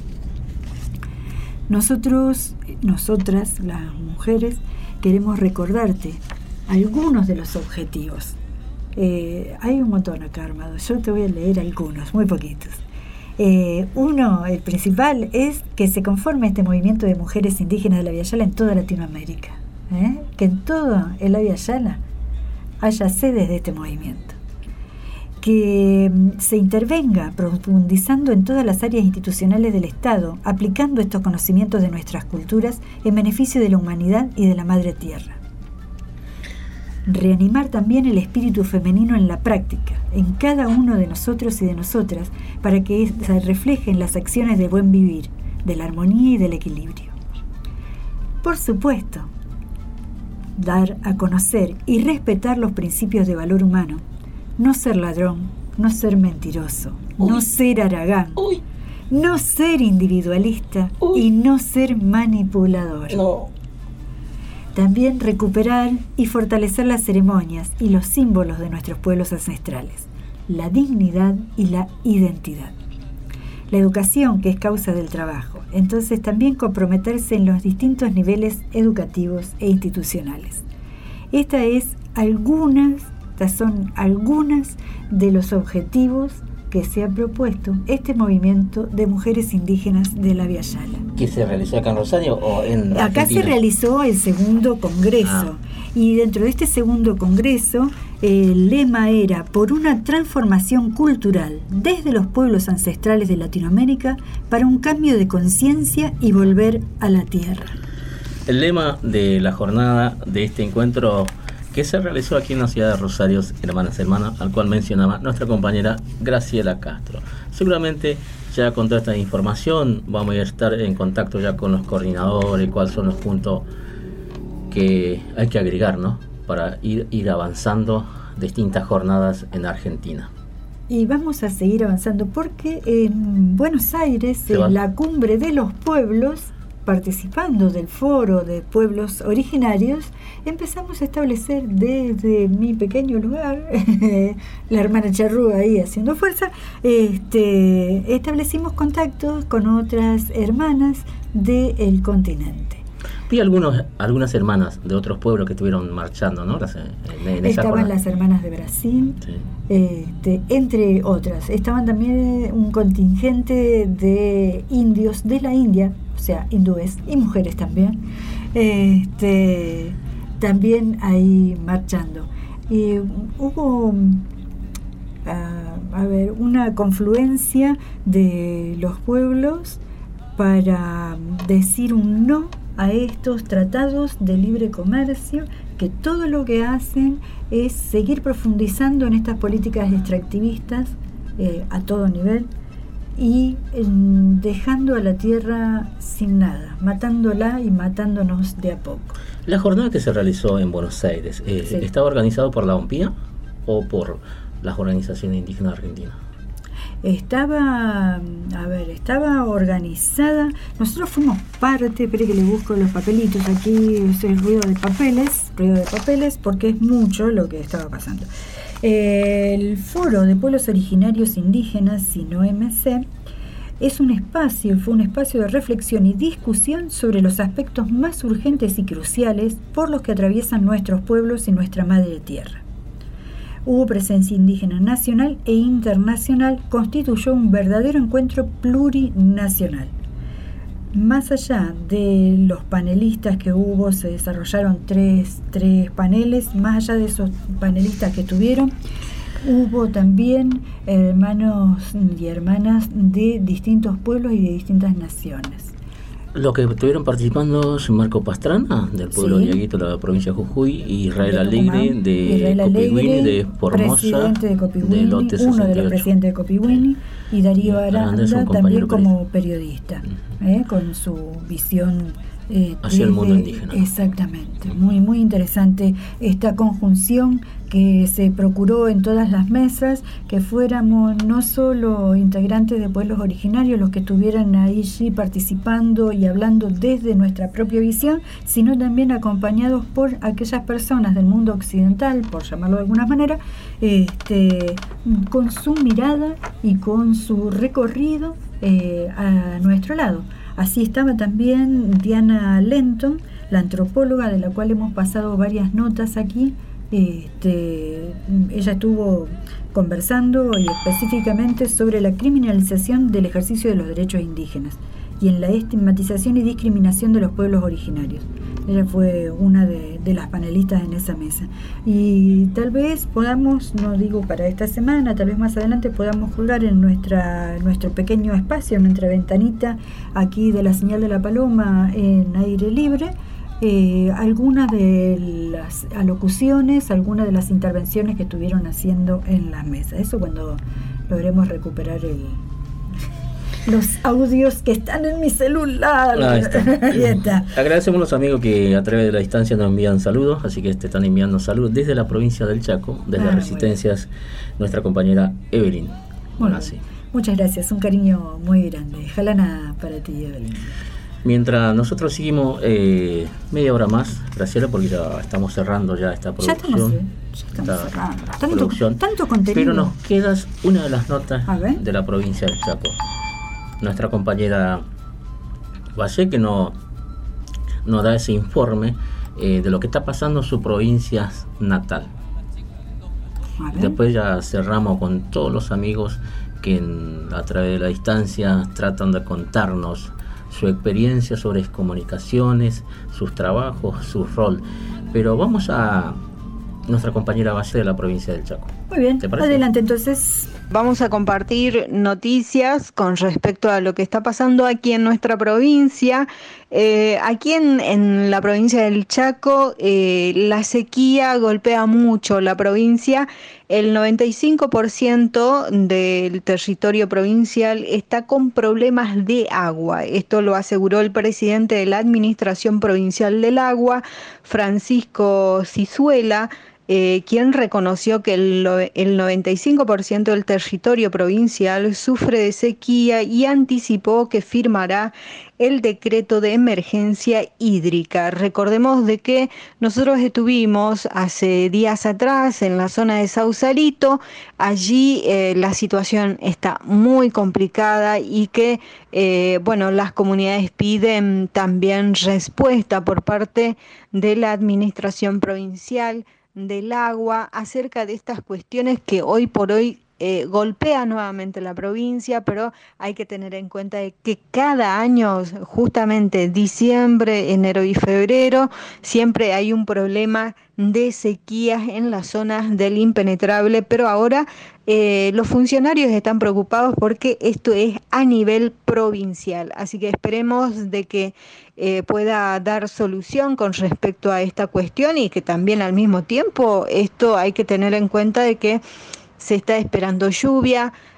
Nosotras, las mujeres, queremos recordarte algunos de los objetivos. Hay un montón acá armados. Yo te voy a leer algunos, muy poquitos. Uno, el principal, es que se conforme este movimiento de mujeres indígenas de la Via Yala en toda Latinoamérica. Que en toda la Via Yala haya sedes de este movimiento. Que se intervenga profundizando en todas las áreas institucionales del Estado, aplicando estos conocimientos de nuestras culturas en beneficio de la humanidad y de la Madre Tierra. Reanimar también el espíritu femenino en la práctica, en cada uno de nosotros y de nosotras, para que se reflejen las acciones de buen vivir, de la armonía y del equilibrio. Por supuesto, dar a conocer y respetar los principios de valor humano, no ser ladrón, no ser mentiroso, no ser haragán, no ser individualista y no ser manipulador. También recuperar y fortalecer las ceremonias y los símbolos de nuestros pueblos ancestrales, la dignidad y la identidad. La educación, que es causa del trabajo. Entonces también comprometerse en los distintos niveles educativos e institucionales. Estas son algunas de los objetivos que se ha propuesto este movimiento de mujeres indígenas de la Via Yala.
¿Que se realizó acá en Rosario o en Argentina?
Acá se realizó el segundo congreso y dentro de este segundo congreso el lema era por una transformación cultural desde los pueblos ancestrales de Latinoamérica para un cambio de conciencia y volver a la tierra.
El lema de la jornada de este encuentro que se realizó aquí en la ciudad de Rosario, hermanas, al cual mencionaba nuestra compañera Graciela Castro. Seguramente ya con toda esta información vamos a estar en contacto ya con los coordinadores, cuáles son los puntos que hay que agregar, ¿no?, para ir avanzando distintas jornadas en Argentina.
Y vamos a seguir avanzando porque en Buenos Aires, en la Cumbre de los Pueblos, participando del foro de pueblos originarios, empezamos a establecer desde mi pequeño lugar, la hermana Charrúa ahí haciendo fuerza, establecimos contactos con otras hermanas del continente.
Vi algunas hermanas de otros pueblos que estuvieron marchando, ¿no?
Estaban las hermanas de Brasil, entre otras. Estaban también un contingente de indios de la India, o sea, hindúes y mujeres también, también ahí marchando. Y hubo una confluencia de los pueblos para decir un no a estos tratados de libre comercio, que todo lo que hacen es seguir profundizando en estas políticas extractivistas a todo nivel y dejando a la tierra sin nada, matándola y matándonos de a poco.
La jornada que se realizó en Buenos Aires, ¿estaba organizado por la OMPIA o por las organizaciones indígenas argentinas?
estaba organizada. Nosotros fuimos parte, espere que le busco los papelitos, aquí es el ruido de papeles, porque es mucho lo que estaba pasando. El Foro de Pueblos Originarios Indígenas, SINOMC, fue un espacio de reflexión y discusión sobre los aspectos más urgentes y cruciales por los que atraviesan nuestros pueblos y nuestra madre tierra. Hubo presencia indígena nacional e internacional, constituyó un verdadero encuentro plurinacional. Más allá de los panelistas que hubo, se desarrollaron tres paneles. Más allá de esos panelistas que tuvieron, hubo también hermanos y hermanas de distintos pueblos y de distintas naciones.
Los que estuvieron participando son Marco Pastrana, del pueblo de Yaguito, de la provincia de Jujuy, y Israel Alegre, de Copihuini, de Formosa,
presidente de Copihuini,
de Lote 68.
Uno de los presidentes de Copihuini, y Darío Aranda, también como periodista, con su visión
hacia el mundo indígena.
Exactamente, muy muy interesante esta conjunción que se procuró en todas las mesas, que fuéramos no solo integrantes de pueblos originarios los que estuvieran ahí participando y hablando desde nuestra propia visión, sino también acompañados por aquellas personas del mundo occidental, por llamarlo de alguna manera, con su mirada y con su recorrido a nuestro lado. Así estaba también Diana Lenton, la antropóloga de la cual hemos pasado varias notas aquí. Ella estuvo conversando específicamente sobre la criminalización del ejercicio de los derechos indígenas y en la estigmatización y discriminación de los pueblos originarios. Ella fue una de las panelistas en esa mesa. Y tal vez podamos, no digo para esta semana, tal vez más adelante podamos colgar en nuestro pequeño espacio, en nuestra ventanita aquí de la señal de la Paloma en aire libre, algunas de las alocuciones, algunas de las intervenciones que estuvieron haciendo en la mesa. Eso cuando logremos recuperar los audios que están en mi celular.
Ahí está.
Ahí está.
Agradecemos a los amigos que a través de la distancia nos envían saludos, así que te están enviando saludos desde la provincia del Chaco, desde Resistencias, nuestra compañera Evelyn.
Bueno, sí. Muchas gracias, un cariño muy grande. Jalana para ti, Evelyn.
Mientras nosotros seguimos media hora más, Graciela, porque ya estamos cerrando ya esta producción.
Ya estamos cerrando. Tanto contenido.
Pero nos queda una de las notas de la provincia del Chaco. Nuestra compañera Valle, que nos da ese informe de lo que está pasando en su provincia natal. Después ya cerramos con todos los amigos que a través de la distancia tratan de contarnos su experiencia sobre comunicaciones, sus trabajos, su rol. Pero vamos a nuestra compañera Valle de la provincia del Chaco.
Muy bien, adelante entonces.
Vamos a compartir noticias con respecto a lo que está pasando aquí en nuestra provincia. Aquí en la provincia del Chaco, la sequía golpea mucho la provincia. El 95% del territorio provincial está con problemas de agua. Esto lo aseguró el presidente de la Administración Provincial del Agua, Francisco Cizuela, quien reconoció que el 95% del territorio provincial sufre de sequía y anticipó que firmará el decreto de emergencia hídrica. Recordemos de que nosotros estuvimos hace días atrás en la zona de Sausalito. Allí la situación está muy complicada y que las comunidades piden también respuesta por parte de la administración provincial del agua acerca de estas cuestiones que hoy por hoy golpea nuevamente la provincia, pero hay que tener en cuenta de que cada año, justamente diciembre, enero y febrero, siempre hay un problema de sequías en las zonas del impenetrable, pero ahora los funcionarios están preocupados porque esto es a nivel provincial, así que esperemos de que pueda dar solución con respecto a esta cuestión y que también al mismo tiempo esto hay que tener en cuenta de que se está esperando lluvia.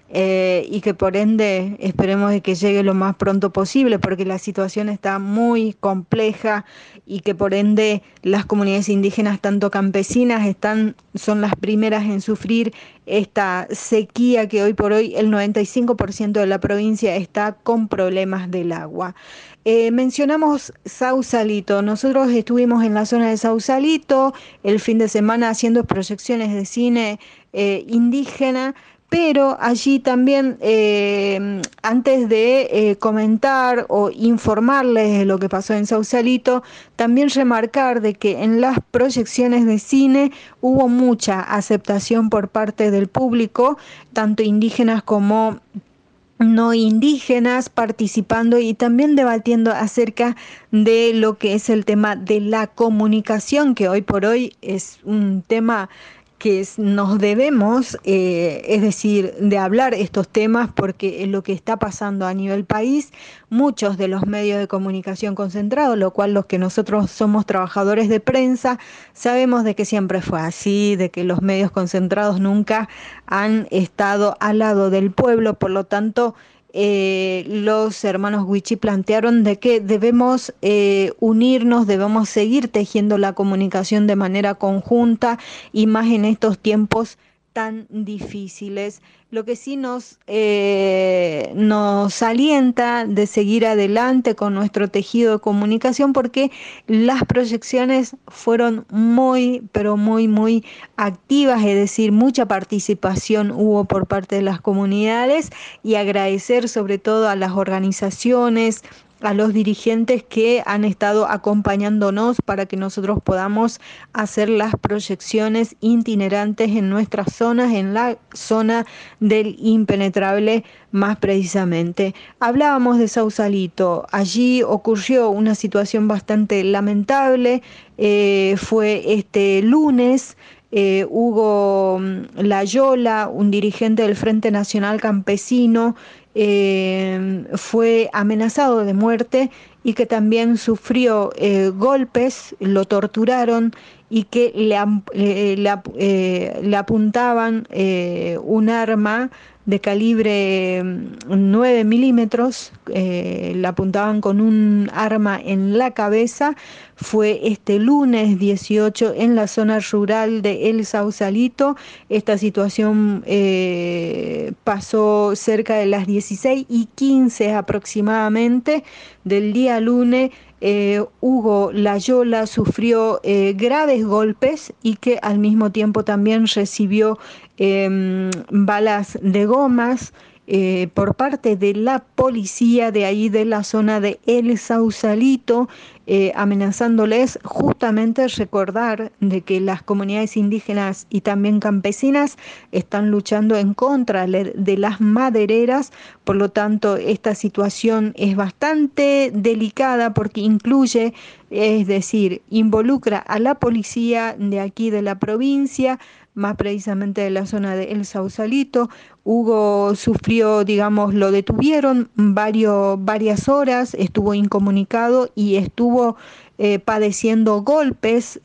y que por ende esperemos de que llegue lo más pronto posible, porque la situación está muy compleja y que por ende las comunidades indígenas, tanto campesinas, son las primeras en sufrir esta sequía que hoy por hoy el 95% de la provincia está con problemas del agua. Mencionamos Sausalito. Nosotros estuvimos en la zona de Sausalito el fin de semana haciendo proyecciones de cine indígena, pero allí también, antes de comentar o informarles de lo que pasó en Sausalito, también remarcar de que en las proyecciones de cine hubo mucha aceptación por parte del público, tanto indígenas como no indígenas, participando y también debatiendo acerca de lo que es el tema de la comunicación, que hoy por hoy es un tema que nos debemos, es decir, de hablar estos temas, porque lo que está pasando a nivel país, muchos de los medios de comunicación concentrados, lo cual los que nosotros somos trabajadores de prensa, sabemos de que siempre fue así, de que los medios concentrados nunca han estado al lado del pueblo, por lo tanto, los hermanos Wichí plantearon de que debemos unirnos, debemos seguir tejiendo la comunicación de manera conjunta y más en estos tiempos tan difíciles. Lo que sí nos alienta de seguir adelante con nuestro tejido de comunicación, porque las proyecciones fueron muy, pero muy, muy activas, es decir, mucha participación hubo por parte de las comunidades, y agradecer sobre todo a las organizaciones, a los dirigentes que han estado acompañándonos para que nosotros podamos hacer las proyecciones itinerantes en nuestras zonas, en la zona del impenetrable más precisamente. Hablábamos de Sausalito, allí ocurrió una situación bastante lamentable, fue este lunes. Hugo Layola, un dirigente del Frente Nacional Campesino, fue amenazado de muerte y que también sufrió golpes, lo torturaron y que le apuntaban un arma de calibre 9 milímetros, le apuntaban con un arma en la cabeza. Fue este lunes 18 en la zona rural de El Sausalito. Esta situación pasó cerca de las 16:15 aproximadamente del día lunes. Hugo Layola sufrió graves golpes y que al mismo tiempo también recibió balas de gomas por parte de la policía de ahí de la zona de El Sausalito, amenazándoles. Justamente recordar de que las comunidades indígenas y también campesinas están luchando en contra de las madereras, por lo tanto esta situación es bastante delicada porque incluye, es decir, involucra a la policía de aquí de la provincia, más precisamente de la zona de El Sausalito. Hugo sufrió, digamos, lo detuvieron varias horas, estuvo incomunicado y estuvo padeciendo golpes,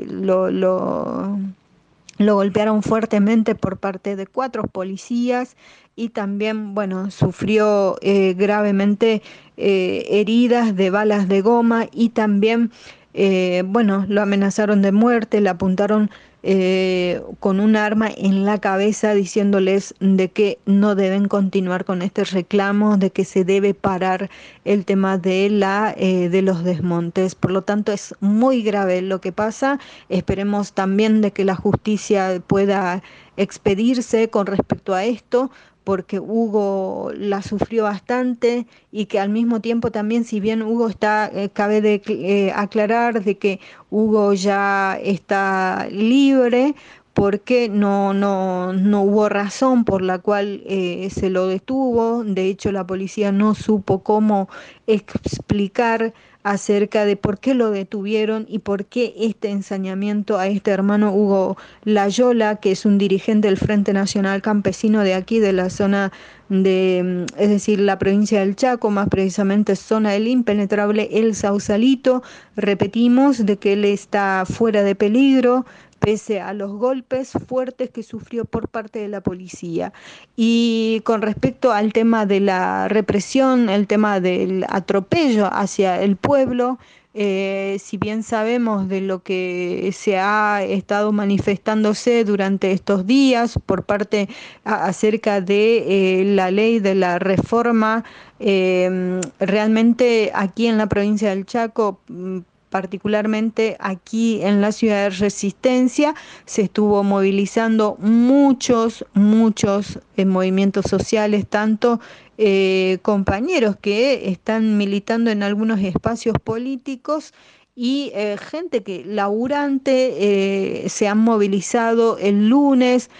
lo golpearon fuertemente por parte de 4 policías y también, bueno, sufrió gravemente heridas de balas de goma y también, bueno, lo amenazaron de muerte, le apuntaron con un arma en la cabeza diciéndoles de que no deben continuar con este reclamo, de que se debe parar el tema de los desmontes. Por lo tanto es muy grave lo que pasa. Esperemos también de que la justicia pueda expedirse con respecto a esto, porque Hugo la sufrió bastante y que al mismo tiempo también, si bien Hugo está, cabe de aclarar de que Hugo ya está libre, porque no hubo razón por la cual se lo detuvo. De hecho, la policía no supo cómo explicar acerca de por qué lo detuvieron y por qué este ensañamiento a este hermano Hugo Layola, que es un dirigente del Frente Nacional Campesino de aquí, de la zona de, es decir, la provincia del Chaco, más precisamente zona del impenetrable El Sausalito. Repetimos de que él está fuera de peligro, pese a los golpes fuertes que sufrió por parte de la policía. Y con respecto al tema de la represión, el tema del atropello hacia el pueblo, si bien sabemos de lo que se ha estado manifestándose durante estos días por parte acerca de la ley de la reforma, realmente aquí en la provincia del Chaco, particularmente aquí en la ciudad de Resistencia, se estuvo movilizando muchos movimientos sociales, tanto compañeros que están militando en algunos espacios políticos y gente que laburante se han movilizado el lunes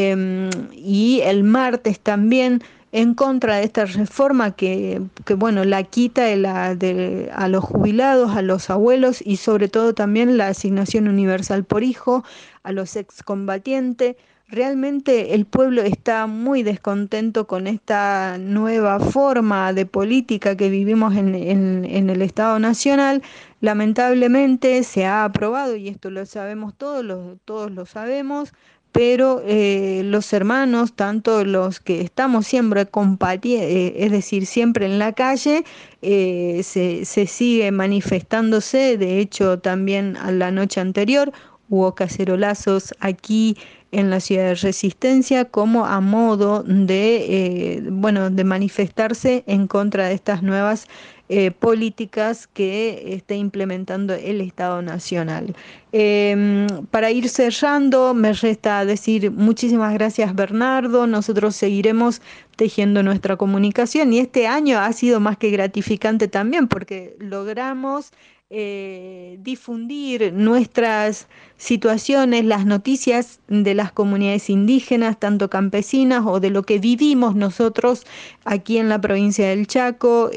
y el martes también en contra de esta reforma que bueno, la quita a los jubilados, a los abuelos y sobre todo también la asignación universal por hijo a los excombatientes. Realmente el pueblo está muy descontento con esta nueva forma de política que vivimos en el Estado Nacional. Lamentablemente se ha aprobado, y esto lo sabemos todos lo sabemos, pero los hermanos, tanto los que estamos siempre es decir, siempre en la calle, se sigue manifestándose. De hecho, también a la noche anterior hubo cacerolazos aquí en la ciudad de Resistencia como a modo de manifestarse en contra de estas nuevas políticas que está implementando el Estado Nacional. Para ir cerrando, me resta decir muchísimas gracias, Bernardo. Nosotros seguiremos tejiendo nuestra comunicación y este año ha sido más que gratificante también porque logramos difundir nuestras situaciones, las noticias de las comunidades indígenas, tanto campesinas o de lo que vivimos nosotros aquí en la provincia del Chaco,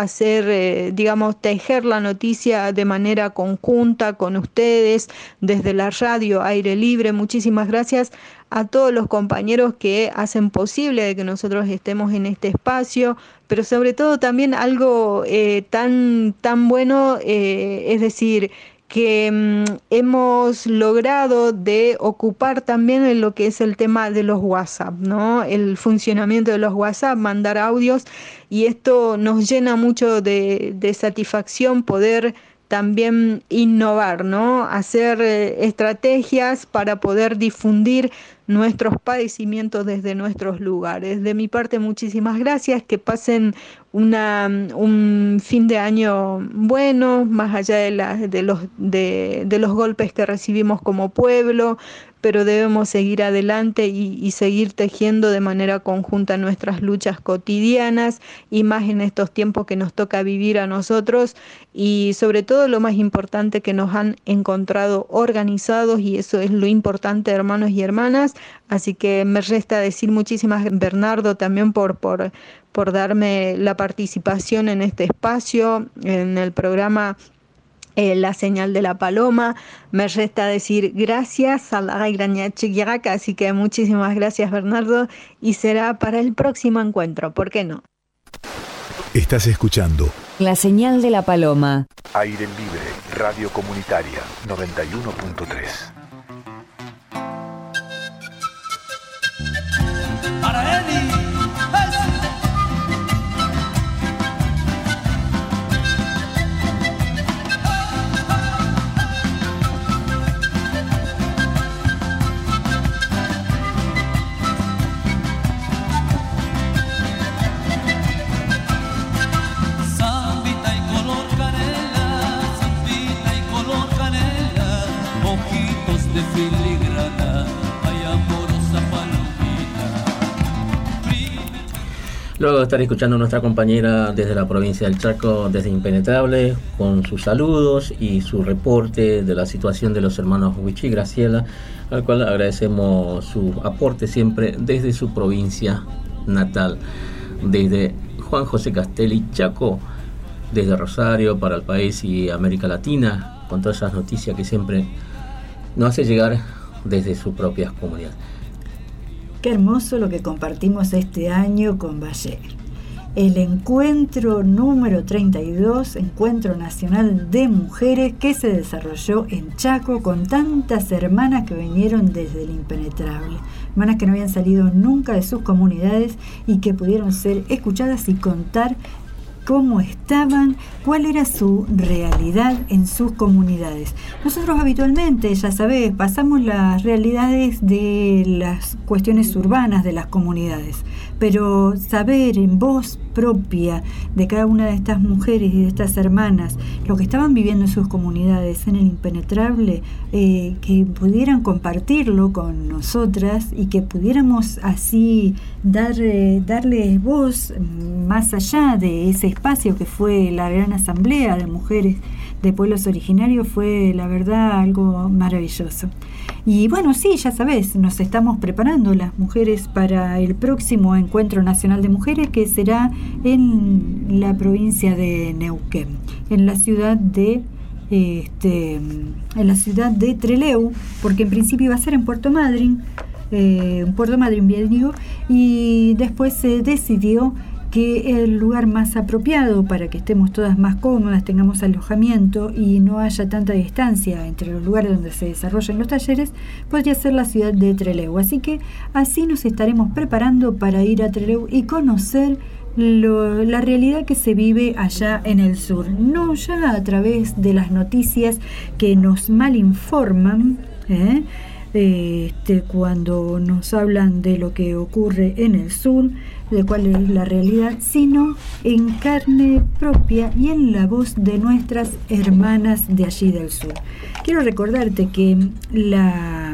tejer la noticia de manera conjunta con ustedes desde la radio Aire Libre. Muchísimas gracias a todos los compañeros que hacen posible de que nosotros estemos en este espacio, pero sobre todo también algo tan bueno, es decir, que hemos logrado de ocupar también en lo que es el tema de los WhatsApp, ¿no? El funcionamiento de los WhatsApp, mandar audios, y esto nos llena mucho de satisfacción poder también innovar, ¿no? Hacer estrategias para poder difundir nuestros padecimientos desde nuestros lugares. De mi parte, muchísimas gracias, que pasen un fin de año bueno, más allá de los golpes que recibimos como pueblo, pero debemos seguir adelante y seguir tejiendo de manera conjunta nuestras luchas cotidianas, y más en estos tiempos que nos toca vivir a nosotros, y sobre todo lo más importante, que nos han encontrado organizados, y eso es lo importante, hermanos y hermanas. Así que me resta decir muchísimas gracias, Bernardo, también por darme la participación en este espacio, en el programa La Señal de la Paloma. Me resta decir gracias a la Graña Chiquiaca, así que muchísimas gracias, Bernardo, y será para el próximo encuentro, ¿por qué no?
Estás escuchando
La Señal de la Paloma.
Aire Libre, Radio Comunitaria 91.3.
Para Eli.
Zambita y color canela, ojitos de filigrana, ay amorosa palomita.
Luego de estar escuchando a nuestra compañera desde la provincia del Chaco, desde Impenetrable, con sus saludos y su reporte de la situación de los hermanos Huichi, Graciela, al cual agradecemos su aporte siempre desde su provincia natal, desde Juan José Castelli, Chaco, desde Rosario para el país y América Latina, con todas esas noticias que siempre nos hace llegar desde su propia comunidad.
Qué hermoso lo que compartimos este año con Valle. el encuentro número 32, Encuentro Nacional de Mujeres, que se desarrolló en Chaco con tantas hermanas que vinieron desde el impenetrable, hermanas que no habían salido nunca de sus comunidades y que pudieron ser escuchadas y contar cómo estaban, cuál era su realidad en sus comunidades. Nosotros habitualmente, ya sabés, pasamos las realidades de las cuestiones urbanas de las comunidades, pero saber en voz propia de cada una de estas mujeres y de estas hermanas lo que estaban viviendo en sus comunidades en el impenetrable, que pudieran compartirlo con nosotras y que pudiéramos así darle voz más allá de ese espacio que fue la gran asamblea de mujeres de pueblos originarios, fue la verdad algo maravilloso. Y bueno, sí, ya sabés, nos estamos preparando las mujeres para el próximo Encuentro Nacional de Mujeres, que será en la provincia de Neuquén, en la ciudad de Trelew, porque en principio iba a ser en Puerto Madryn, bien digo, y después se decidió que el lugar más apropiado para que estemos todas más cómodas, tengamos alojamiento y no haya tanta distancia entre los lugares donde se desarrollan los talleres, podría ser la ciudad de Trelew. Así que así nos estaremos preparando para ir a Trelew y conocer la realidad que se vive allá en el sur, no ya a través de las noticias que nos malinforman, cuando nos hablan de lo que ocurre en el sur, de cuál es la realidad, sino en carne propia y en la voz de nuestras hermanas de allí del sur. Quiero recordarte que la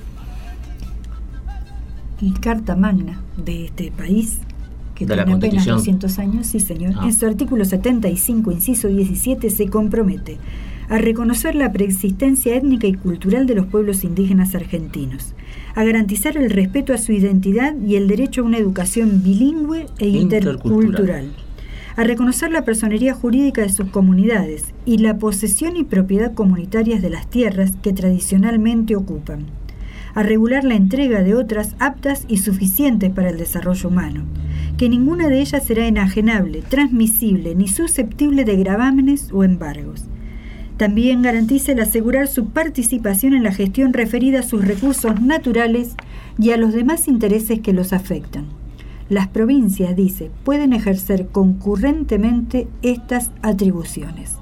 Carta Magna de este país, que
de
tiene apenas 200 años, sí señor, en su artículo 75, inciso 17, se compromete a reconocer la preexistencia étnica y cultural de los pueblos indígenas argentinos, a garantizar el respeto a su identidad y el derecho a una educación bilingüe e intercultural, a reconocer la personería jurídica de sus comunidades y la posesión y propiedad comunitarias de las tierras que tradicionalmente ocupan, a regular la entrega de otras aptas y suficientes para el desarrollo humano, que ninguna de ellas será enajenable, transmisible ni susceptible de gravámenes o embargos. También garantiza el asegurar su participación en la gestión referida a sus recursos naturales y a los demás intereses que los afectan. Las provincias, dice, pueden ejercer concurrentemente estas atribuciones.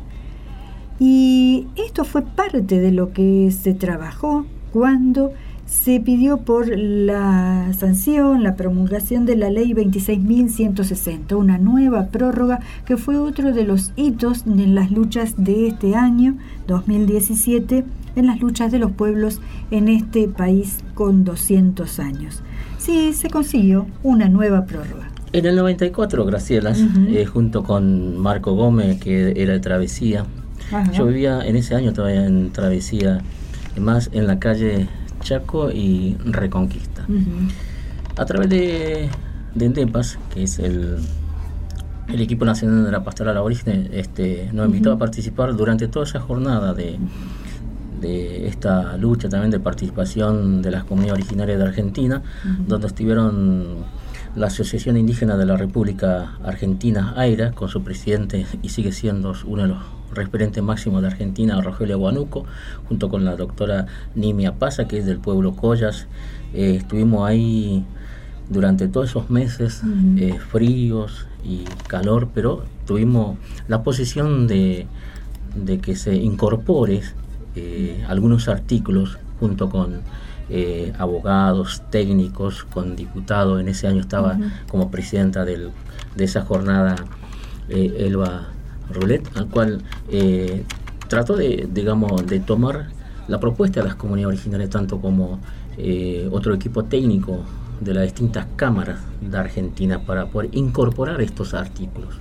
Y esto fue parte de lo que se trabajó cuando se pidió por la sanción, la promulgación de la Ley 26.160, una nueva prórroga que fue otro de los hitos en las luchas de este año, 2017, en las luchas de los pueblos en este país con 200 años. Sí, se consiguió una nueva prórroga.
En el 94, Graciela, junto con Marco Gómez, que era de Travesía, yo vivía en ese año todavía en Travesía, más en la calle Chaco y Reconquista. A través de ENDEPAS, que es el equipo nacional de la pastoral aborígene, nos invitó a participar durante toda esa jornada de esta lucha también de participación de las comunidades originarias de Argentina, donde estuvieron la Asociación Indígena de la República Argentina, AIRA, con su presidente, y sigue siendo uno de los referentes máximos de Argentina, Rogelio Guanuco, junto con la doctora Nimia Pasa, que es del pueblo Collas. Estuvimos ahí durante todos esos meses fríos y calor, pero tuvimos la posición de que se incorpore algunos artículos junto con abogados, técnicos, con diputados. En ese año estaba como presidenta de esa jornada Elba Roulette, al cual trató de tomar la propuesta de las comunidades originales, tanto como otro equipo técnico de las distintas cámaras de Argentina, para poder incorporar estos artículos.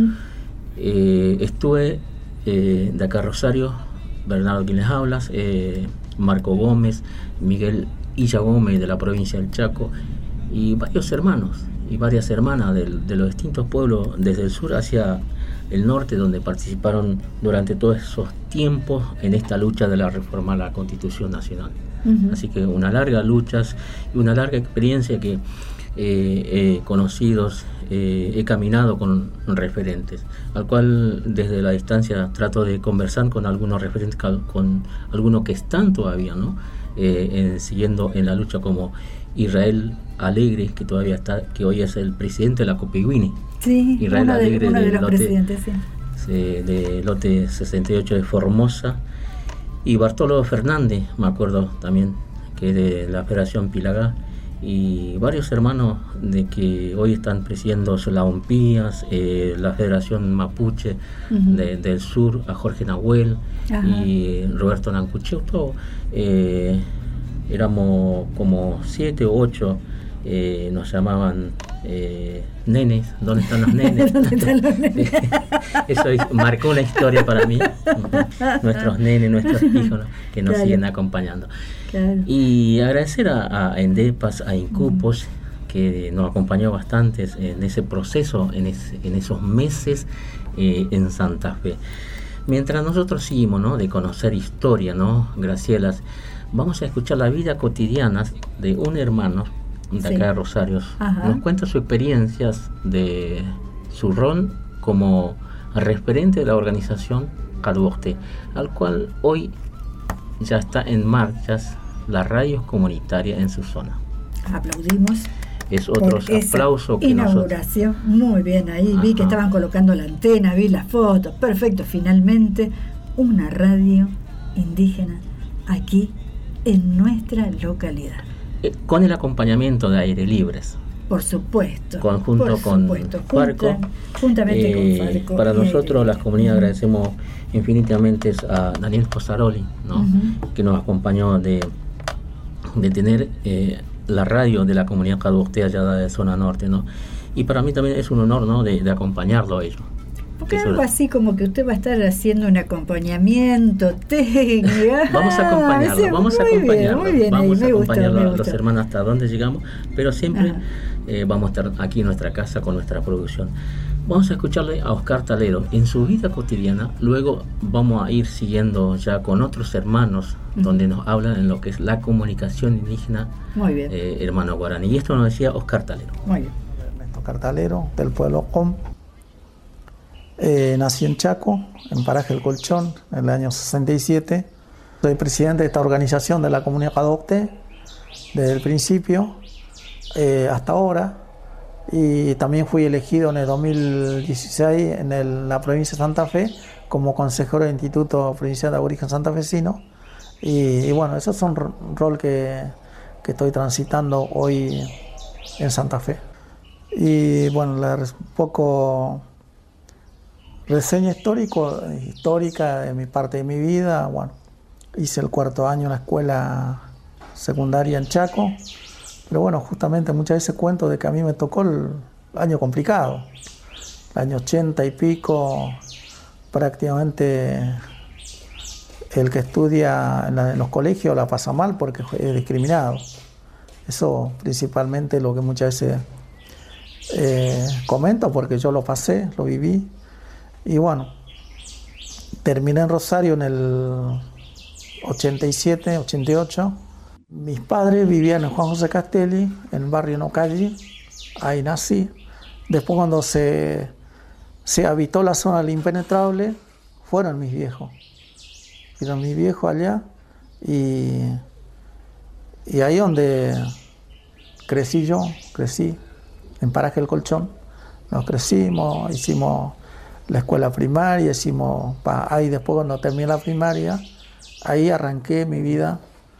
Estuve de acá a Rosario, Bernardo quien les hablas, Marco Gómez, Miguel Illa Gómez de la provincia del Chaco, y varios hermanos y varias hermanas de los distintos pueblos desde el sur hacia el norte, donde participaron durante todos esos tiempos en esta lucha de la reforma a la Constitución Nacional. Así que una larga lucha y una larga experiencia que conocidos he caminado con referentes, al cual desde la distancia trato de conversar con algunos referentes, con algunos que están todavía, ¿no? Siguiendo en la lucha, como Israel Alegre, que todavía está, que hoy es el presidente de la Copigüini.
Sí,
Israel Alegre
uno de los presidentes, sí.
De lote 68 de Formosa, y Bartolo Fernández, me acuerdo también, que es de la Federación Pilagá, y varios hermanos de que hoy están presidiendo la OMPIAS, la Federación Mapuche del Sur, a Jorge Nahuel. Ajá. Y Roberto Nancucheo, todo. Éramos como 7 o 8, nos llamaban nenes. ¿Dónde están los nenes?
¿Dónde están los nenes?
Eso marcó una historia para mí. Nuestros nenes, nuestros hijos, ¿no? Que nos siguen acompañando. Claro. Y agradecer a Endepas, a Incupos, que nos acompañó bastante en ese proceso, en esos meses en Santa Fe. Mientras nosotros seguimos, ¿no?, de conocer historia, ¿no, Gracielas? Vamos a escuchar la vida cotidiana de un hermano de acá de Rosario. Ajá. Nos cuenta sus experiencias de su rol como referente de la organización Caduocte, al cual hoy ya está en marchas las radios comunitarias en su zona.
Aplaudimos.
Es otro aplauso que
inauguración. Muy bien, ahí vi que estaban colocando la antena, vi las fotos, perfecto. Finalmente una radio indígena aquí en nuestra localidad.
Con el acompañamiento de Aire Libres.
Por supuesto.
Junto con Farco.
Juntamente con Farco.
Para nosotros, las comunidades, agradecemos infinitamente a Daniel Posaroli, ¿no? Que nos acompañó de tener la radio de la comunidad caductea allá de zona norte, ¿no? Y para mí también es un honor, ¿no?, de acompañarlo a ellos.
Porque algo así como que usted va a estar haciendo un acompañamiento técnico.
Vamos a acompañarlo, vamos a acompañarlo.
Muy bien,
vamos
ahí,
a acompañarlo
me
a
gustó.
los hermanos hasta donde llegamos, pero siempre vamos a estar aquí en nuestra casa con nuestra producción. Vamos a escucharle a Oscar Talero en su vida cotidiana, luego vamos a ir siguiendo ya con otros hermanos donde nos hablan en lo que es la comunicación indígena.
Muy bien.
Hermano guaraní. Y esto nos decía Oscar Talero.
Muy bien.
Oscar Talero, del pueblo Com. Nací en Chaco, en Paraje El Colchón, en el año 67. Soy presidente de esta organización de la comunidad Caduocte desde el principio hasta ahora. Y también fui elegido en el 2016 en la provincia de Santa Fe como consejero del Instituto Provincial de Aborigen Santafesino. Y bueno, esos son rol que estoy transitando hoy en Santa Fe. Y bueno, un poco reseña histórica de mi parte de mi vida. Bueno, hice el 4º año en la escuela secundaria en Chaco. Pero bueno, justamente muchas veces cuento de que a mí me tocó el año complicado. El año 80 y pico, prácticamente el que estudia en los colegios la pasa mal porque es discriminado. Eso principalmente lo que muchas veces comento porque yo lo pasé, lo viví. Y bueno, terminé en Rosario en el 87, 88. Mis padres vivían en Juan José Castelli, en el barrio Nocalli, ahí nací. Después cuando se habitó la zona del impenetrable, fueron mis viejos. Fueron mis viejos allá y ahí donde crecí, en Paraje El Colchón. Nos crecimos, hicimos la escuela primaria, ahí después cuando terminé la primaria, ahí arranqué mi vida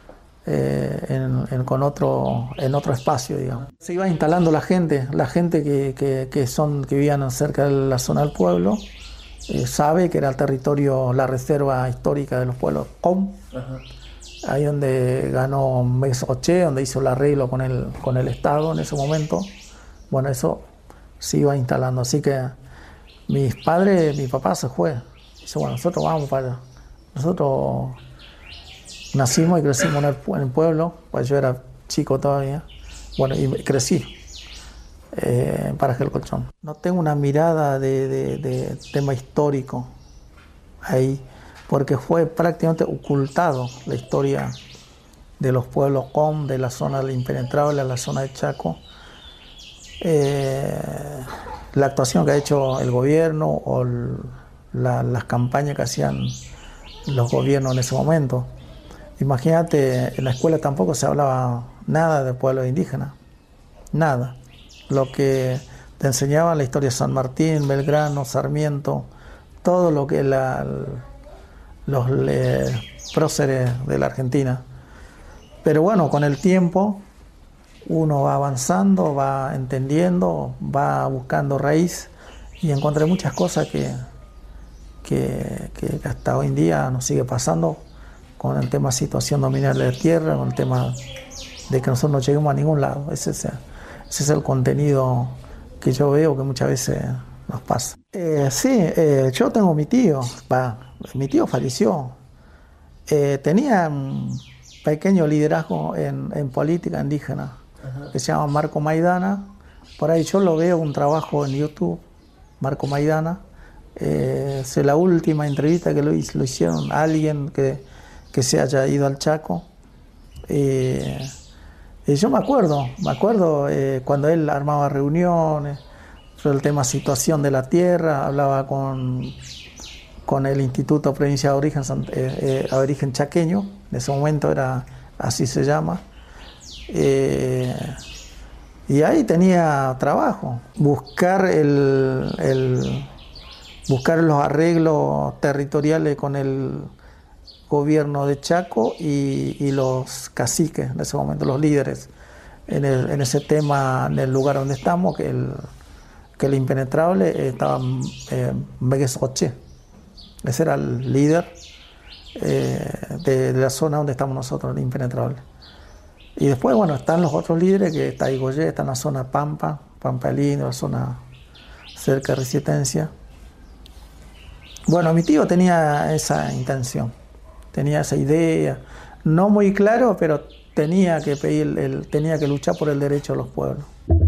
en otro espacio, digamos. Se iba instalando la gente que vivían cerca de la zona del pueblo, sabe que era el territorio, la reserva histórica de los pueblos Com. Ahí donde ganó Mesoche, donde hizo el arreglo con el Estado en ese momento. Bueno, eso se iba instalando, así que mi papá se fue. Dice, bueno, nosotros nacimos y crecimos en el pueblo, pues yo era chico todavía. Bueno, y crecí en Paraje El Colchón. No tengo una mirada de tema histórico ahí, porque fue prácticamente ocultado la historia de los pueblos Com, de la zona del impenetrable, la zona de Chaco. la actuación que ha hecho el gobierno o las campañas que hacían los gobiernos en ese momento. Imagínate, en la escuela tampoco se hablaba nada de pueblos indígenas, nada. Lo que te enseñaban la historia de San Martín, Belgrano, Sarmiento, todo lo que los próceres de la Argentina. Pero bueno, con el tiempo uno va avanzando, va entendiendo, va buscando raíz y encontré muchas cosas que hasta hoy en día nos sigue pasando con el tema situación dominal de la tierra, con el tema de que nosotros no lleguemos a ningún lado. Ese es el contenido que yo veo que muchas veces nos pasa. Yo tengo mi tío falleció. Tenía un pequeño liderazgo en política indígena, que se llama Marco Maidana. Por ahí yo lo veo, un trabajo en YouTube, Marco Maidana. Es la última entrevista que lo hicieron a alguien que se haya ido al Chaco. Y yo me acuerdo cuando él armaba reuniones sobre el tema situación de la tierra, hablaba con el Instituto Provincial de Origen Chaqueño, en ese momento era así se llama, y ahí tenía trabajo, buscar los arreglos territoriales con el gobierno de Chaco y los caciques en ese momento, los líderes en ese tema, en el lugar donde estamos, que el impenetrable estaba Megues Oche. Ese era el líder de la zona donde estamos nosotros, el impenetrable. Y después, bueno, están los otros líderes, que está Igoyé, está en la zona Pampa Lindo, la zona cerca de Resistencia. Bueno, mi tío tenía esa intención, tenía esa idea, no muy claro, pero tenía que luchar por el derecho de los pueblos.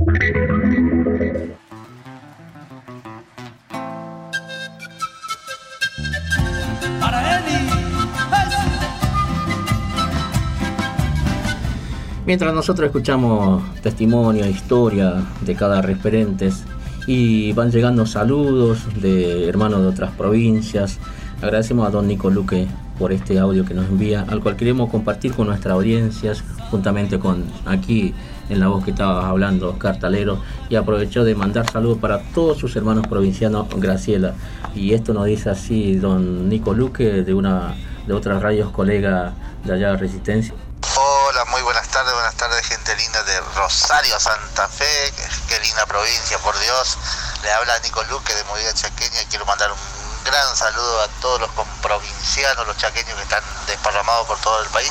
Mientras nosotros escuchamos testimonio, historia de cada referente y van llegando saludos de hermanos de otras provincias, agradecemos a don Nico Luque por este audio que nos envía, al cual queremos compartir con nuestras audiencias, juntamente con aquí en la voz que estaba hablando Oscar Talero, y aprovechó de mandar saludos para todos sus hermanos provincianos, Graciela. Y esto nos dice así don Nico Luque de otras radios colega de allá de Resistencia.
Hola, muy buenas tardes gente linda de Rosario, Santa Fe, qué linda provincia, por Dios. Le habla Nico Luque de Movida Chaqueña y quiero mandar un gran saludo a todos los provincianos, los chaqueños que están desparramados por todo el país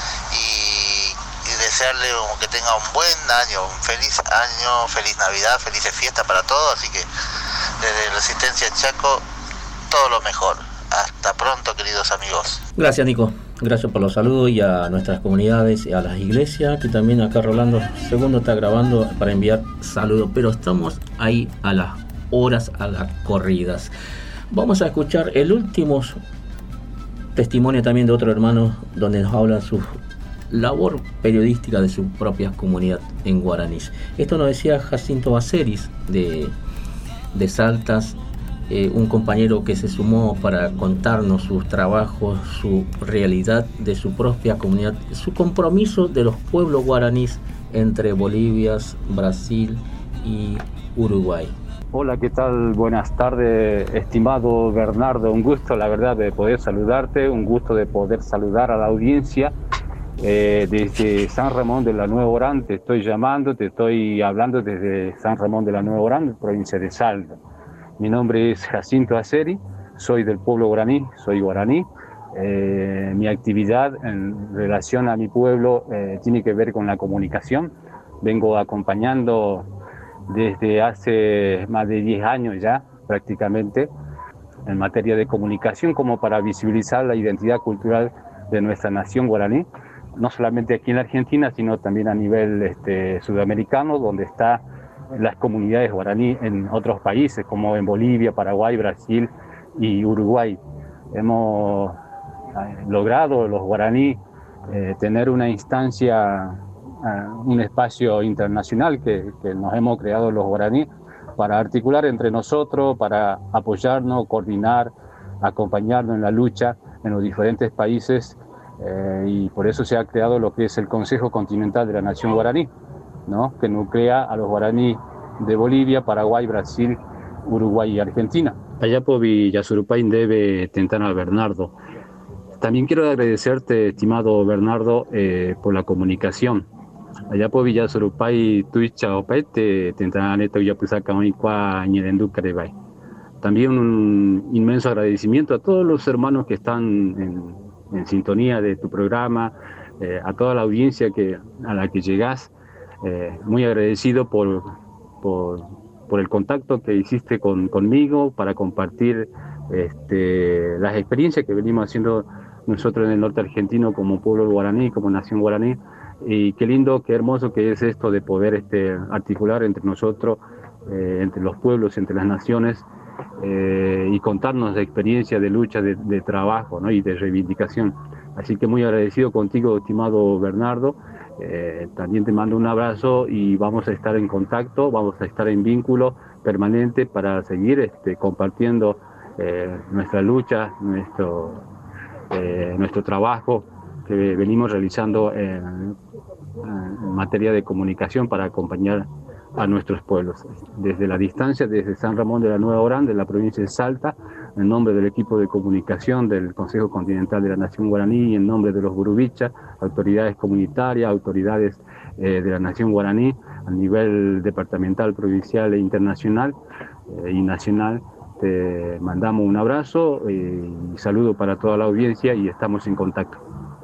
y desearle que tenga un buen año, feliz Navidad, felices fiestas para todos, así que desde Resistencia Chaco, todo lo mejor. Hasta pronto, queridos amigos.
Gracias, Nico. Gracias por los saludos y a nuestras comunidades y a las iglesias, que también acá Rolando II está grabando para enviar saludos, pero estamos ahí a las horas, a las corridas. Vamos a escuchar el último testimonio también de otro hermano, donde nos habla su labor periodística de su propia comunidad en guaraní. Esto nos decía Jacinto Baceris de Saltas, un compañero que se sumó para contarnos sus trabajos, su realidad de su propia comunidad, su compromiso de los pueblos guaraníes entre Bolivia, Brasil y Uruguay.
Hola, ¿qué tal? Buenas tardes, estimado Bernardo. Un gusto, la verdad, de poder saludarte, un gusto de poder saludar a la audiencia. Desde San Ramón de la Nueva Orán te estoy llamando, te estoy hablando desde San Ramón de la Nueva Orán, provincia de Salta. Mi nombre es Jacinto Aceri, soy del pueblo guaraní, soy guaraní. Mi actividad en relación a mi pueblo tiene que ver con la comunicación. Vengo acompañando desde hace más de 10 años ya, prácticamente, en materia de comunicación, como para visibilizar la identidad cultural de nuestra nación guaraní, no solamente aquí en la Argentina, sino también a nivel sudamericano, donde está las comunidades guaraní en otros países, como en Bolivia, Paraguay, Brasil y Uruguay. Hemos logrado los guaraní tener una instancia un espacio internacional que nos hemos creado los guaraníes para articular entre nosotros, para apoyarnos, coordinar, acompañarnos en la lucha en los diferentes países, y por eso se ha creado lo que es el Consejo Continental de la Nación Guaraní, ¿no? Que nuclea a los guaraníes de Bolivia, Paraguay, Brasil, Uruguay y Argentina. Ayapovi Yasurupay debe Tentana Bernardo. También quiero agradecerte, estimado Bernardo, por la comunicación. Ayapovi Yasurupay Tuicha Opete Tentana Neto Yapusaka Oikwa Ñerendu Carebay. También un inmenso agradecimiento a todos los hermanos que están en sintonía de tu programa, a toda la audiencia a la que llegás. Muy agradecido por el contacto que hiciste conmigo para compartir las experiencias que venimos haciendo nosotros en el norte argentino como pueblo guaraní, como nación guaraní. Y qué lindo, qué hermoso que es esto de poder articular entre nosotros, entre los pueblos, entre las naciones, y contarnos de experiencia, de lucha, de trabajo, ¿no? Y de reivindicación. Así que muy agradecido contigo, estimado Bernardo. También te mando un abrazo y vamos a estar en contacto, vamos a estar en vínculo permanente para seguir compartiendo nuestra lucha, nuestro trabajo que venimos realizando en materia de comunicación para acompañar a nuestros pueblos. Desde la distancia, desde San Ramón de la Nueva Orán, de la provincia de Salta, en nombre del equipo de comunicación del Consejo Continental de la Nación Guaraní y en nombre de los Burubichas, autoridades comunitarias, autoridades de la Nación Guaraní a nivel departamental, provincial e internacional y nacional, te mandamos un abrazo y saludo para toda la audiencia y estamos en contacto.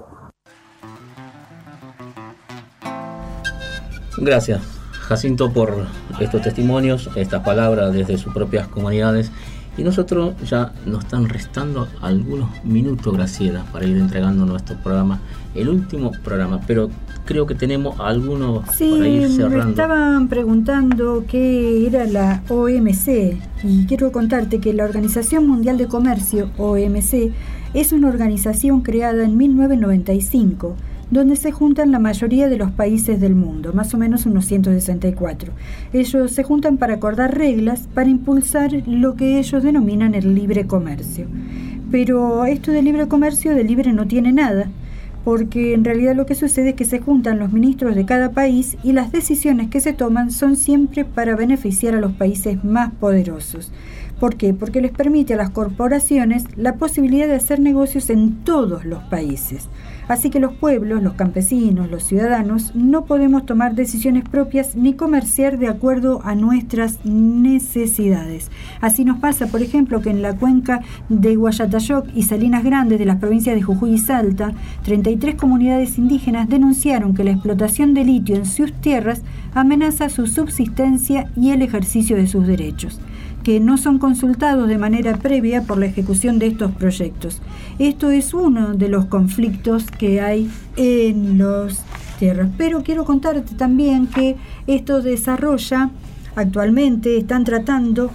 Gracias, Jacinto, por estos testimonios, estas palabras desde sus propias comunidades. Y nosotros ya nos están restando algunos minutos, Graciela, para ir entregando nuestro programa, el último programa, pero creo que tenemos algunos para ir cerrando.
Me estaban preguntando qué era la OMC y quiero contarte que la Organización Mundial de Comercio, OMC, es una organización creada en 1995, donde se juntan la mayoría de los países del mundo, más o menos unos 164. Ellos se juntan para acordar reglas para impulsar lo que ellos denominan el libre comercio. Pero esto de libre comercio, de libre no tiene nada, porque en realidad lo que sucede es que se juntan los ministros de cada país y las decisiones que se toman son siempre para beneficiar a los países más poderosos. ¿Por qué? Porque les permite a las corporaciones la posibilidad de hacer negocios en todos los países. Así que los pueblos, los campesinos, los ciudadanos, no podemos tomar decisiones propias ni comerciar de acuerdo a nuestras necesidades. Así nos pasa, por ejemplo, que en la cuenca de Guayatayoc y Salinas Grandes de las provincias de Jujuy y Salta, 33 comunidades indígenas denunciaron que la explotación de litio en sus tierras amenaza su subsistencia y el ejercicio de sus derechos, que no son consultados de manera previa por la ejecución de estos proyectos. Esto es uno de los conflictos que hay en las tierras. Pero quiero contarte también que esto desarrolla, actualmente están tratando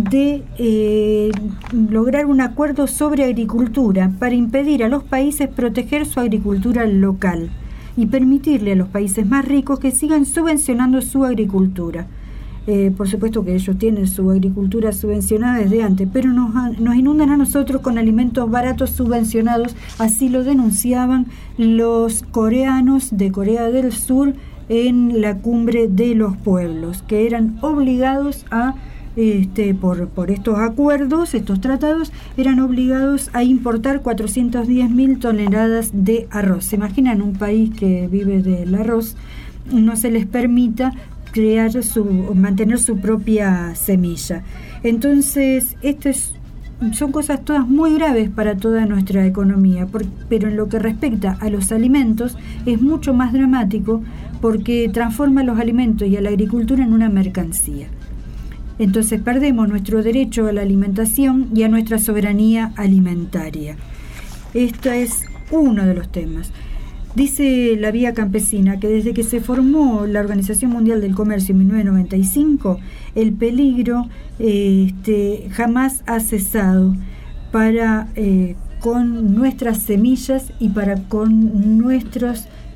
de lograr un acuerdo sobre agricultura para impedir a los países proteger su agricultura local y permitirle a los países más ricos que sigan subvencionando su agricultura. Por supuesto que ellos tienen su agricultura subvencionada desde antes, pero nos inundan a nosotros con alimentos baratos subvencionados. Así lo denunciaban los coreanos de Corea del Sur en la cumbre de los pueblos, que eran obligados a, por estos acuerdos, estos tratados, eran obligados a importar 410.000 toneladas de arroz. ¿Se imaginan un país que vive del arroz? No se les permita mantener su propia semilla. Entonces, son cosas todas muy graves para toda nuestra economía, pero en lo que respecta a los alimentos es mucho más dramático porque transforma los alimentos y a la agricultura en una mercancía. Entonces perdemos nuestro derecho a la alimentación y a nuestra soberanía alimentaria. Este es uno de los temas. Dice la Vía Campesina que desde que se formó la Organización Mundial del Comercio en 1995, el peligro jamás ha cesado para con nuestras semillas y para con nuestros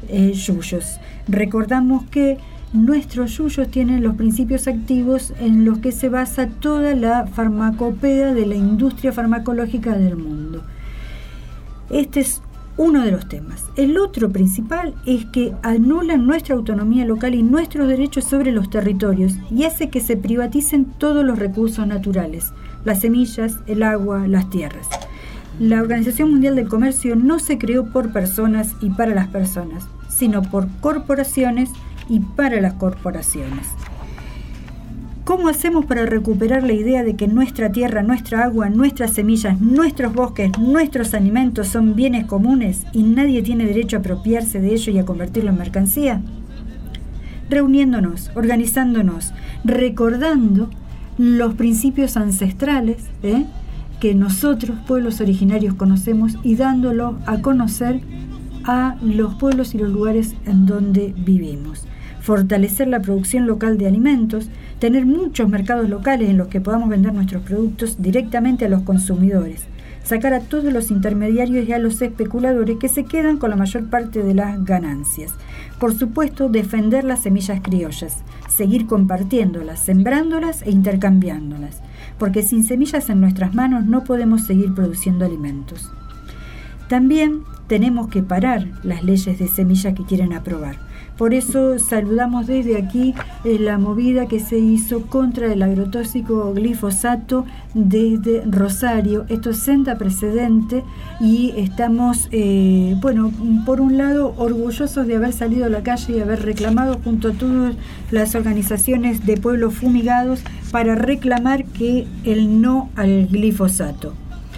yuyos. Recordamos que nuestros yuyos tienen los principios activos en los que se basa toda la farmacopea de la industria farmacológica del mundo. Este es uno de los temas. El otro principal es que anulan nuestra autonomía local y nuestros derechos sobre los territorios y hace que se privaticen todos los recursos naturales, las semillas, el agua, las tierras. La Organización Mundial del Comercio no se creó por personas y para las personas, sino por corporaciones y para las corporaciones. ¿Cómo hacemos para recuperar la idea de que nuestra tierra, nuestra agua, nuestras semillas, nuestros bosques, nuestros alimentos son bienes comunes y nadie tiene derecho a apropiarse de ello y a convertirlo en mercancía? Reuniéndonos, organizándonos, recordando los principios ancestrales que nosotros, pueblos originarios, conocemos y dándolos a conocer a los pueblos y los lugares en donde vivimos. Fortalecer la producción local de alimentos, tener muchos mercados locales en los que podamos vender nuestros productos directamente a los consumidores, sacar a todos los intermediarios y a los especuladores que se quedan con la mayor parte de las ganancias. Por supuesto, defender las semillas criollas, seguir compartiéndolas, sembrándolas e intercambiándolas, porque sin semillas en nuestras manos no podemos seguir produciendo alimentos. También tenemos que parar las leyes de semilla que quieren aprobar. Por eso saludamos desde aquí la movida que se hizo contra el agrotóxico glifosato desde Rosario. Esto senta precedente y estamos, por un lado, orgullosos de haber salido a la calle y haber reclamado junto a todas las organizaciones de pueblos fumigados para reclamar que el no al glifosato.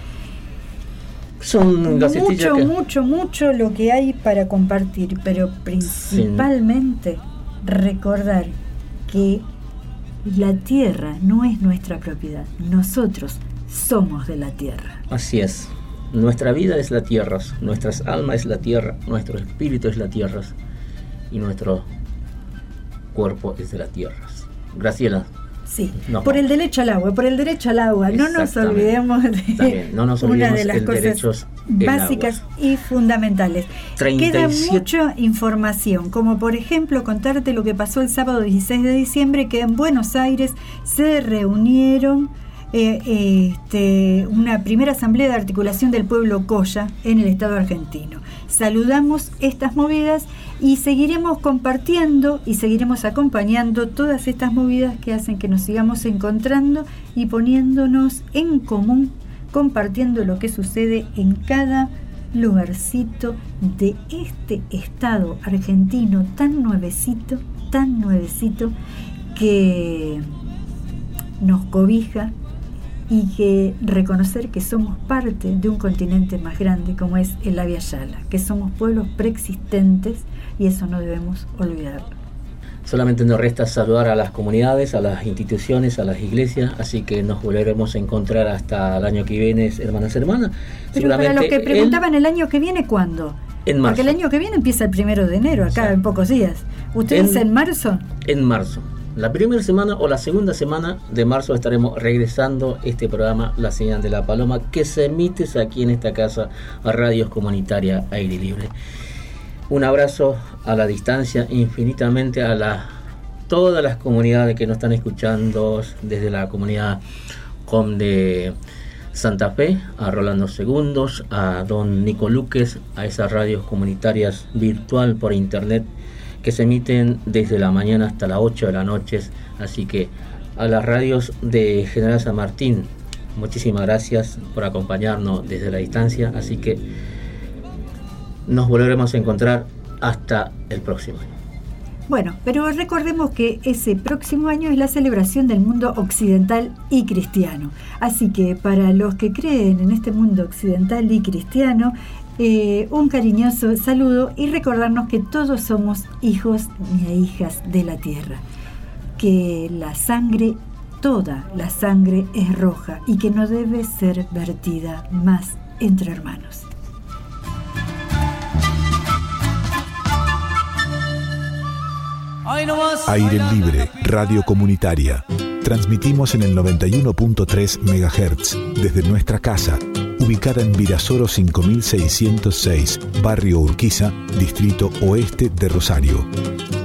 Son
mucho lo que hay para compartir, pero principalmente recordar que la tierra no es nuestra propiedad, nosotros somos de la tierra.
Así es, nuestra vida es la tierra, nuestras almas es la tierra, nuestro espíritu es la tierra y nuestro cuerpo es de la tierra. Graciela.
Sí, por el derecho al agua, no nos olvidemos de una de las cosas básicas y fundamentales. 37. Queda mucha información, como por ejemplo contarte lo que pasó el sábado 16 de diciembre, que en Buenos Aires se reunieron una primera asamblea de articulación del pueblo Colla en el Estado argentino. Saludamos estas movidas y seguiremos compartiendo y seguiremos acompañando todas estas movidas que hacen que nos sigamos encontrando y poniéndonos en común, compartiendo lo que sucede en cada lugarcito de este Estado argentino tan nuevecito, que nos cobija y que reconocer que somos parte de un continente más grande como es el Abya Yala, que somos pueblos preexistentes y eso no debemos olvidarlo.
Solamente nos resta saludar a las comunidades, a las instituciones, a las iglesias, así que nos volveremos a encontrar hasta el año que viene, hermanas.
Pero para los que preguntaban el año que viene, ¿cuándo?
En marzo.
Porque el año que viene empieza el 1 de enero, acá en pocos días. ¿Usted dice en marzo?
En marzo. La primera semana o la segunda semana de marzo estaremos regresando este programa La Señal de la Paloma, que se emite aquí en esta casa a Radios Comunitaria Aire Libre. Un abrazo a la distancia infinitamente a todas las comunidades que nos están escuchando, desde la comunidad COM de Santa Fe, a Rolando Segundos, a don Nico Luques, a esas radios comunitarias virtual por internet que se emiten desde la mañana hasta las 8 de la noche, así que a las radios de General San Martín, muchísimas gracias por acompañarnos desde la distancia, así que nos volveremos a encontrar hasta el próximo año.
Bueno, pero recordemos que ese próximo año es la celebración del mundo occidental y cristiano, así que para los que creen en este mundo occidental y cristiano, un cariñoso saludo y recordarnos que todos somos hijos e hijas de la tierra, que la sangre, toda la sangre es roja y que no debe ser vertida más entre hermanos.
Aire Libre, Radio Comunitaria. Transmitimos en el 91.3 MHz desde nuestra casa, ubicada en Virasoro 5606, Barrio Urquiza, Distrito Oeste de Rosario.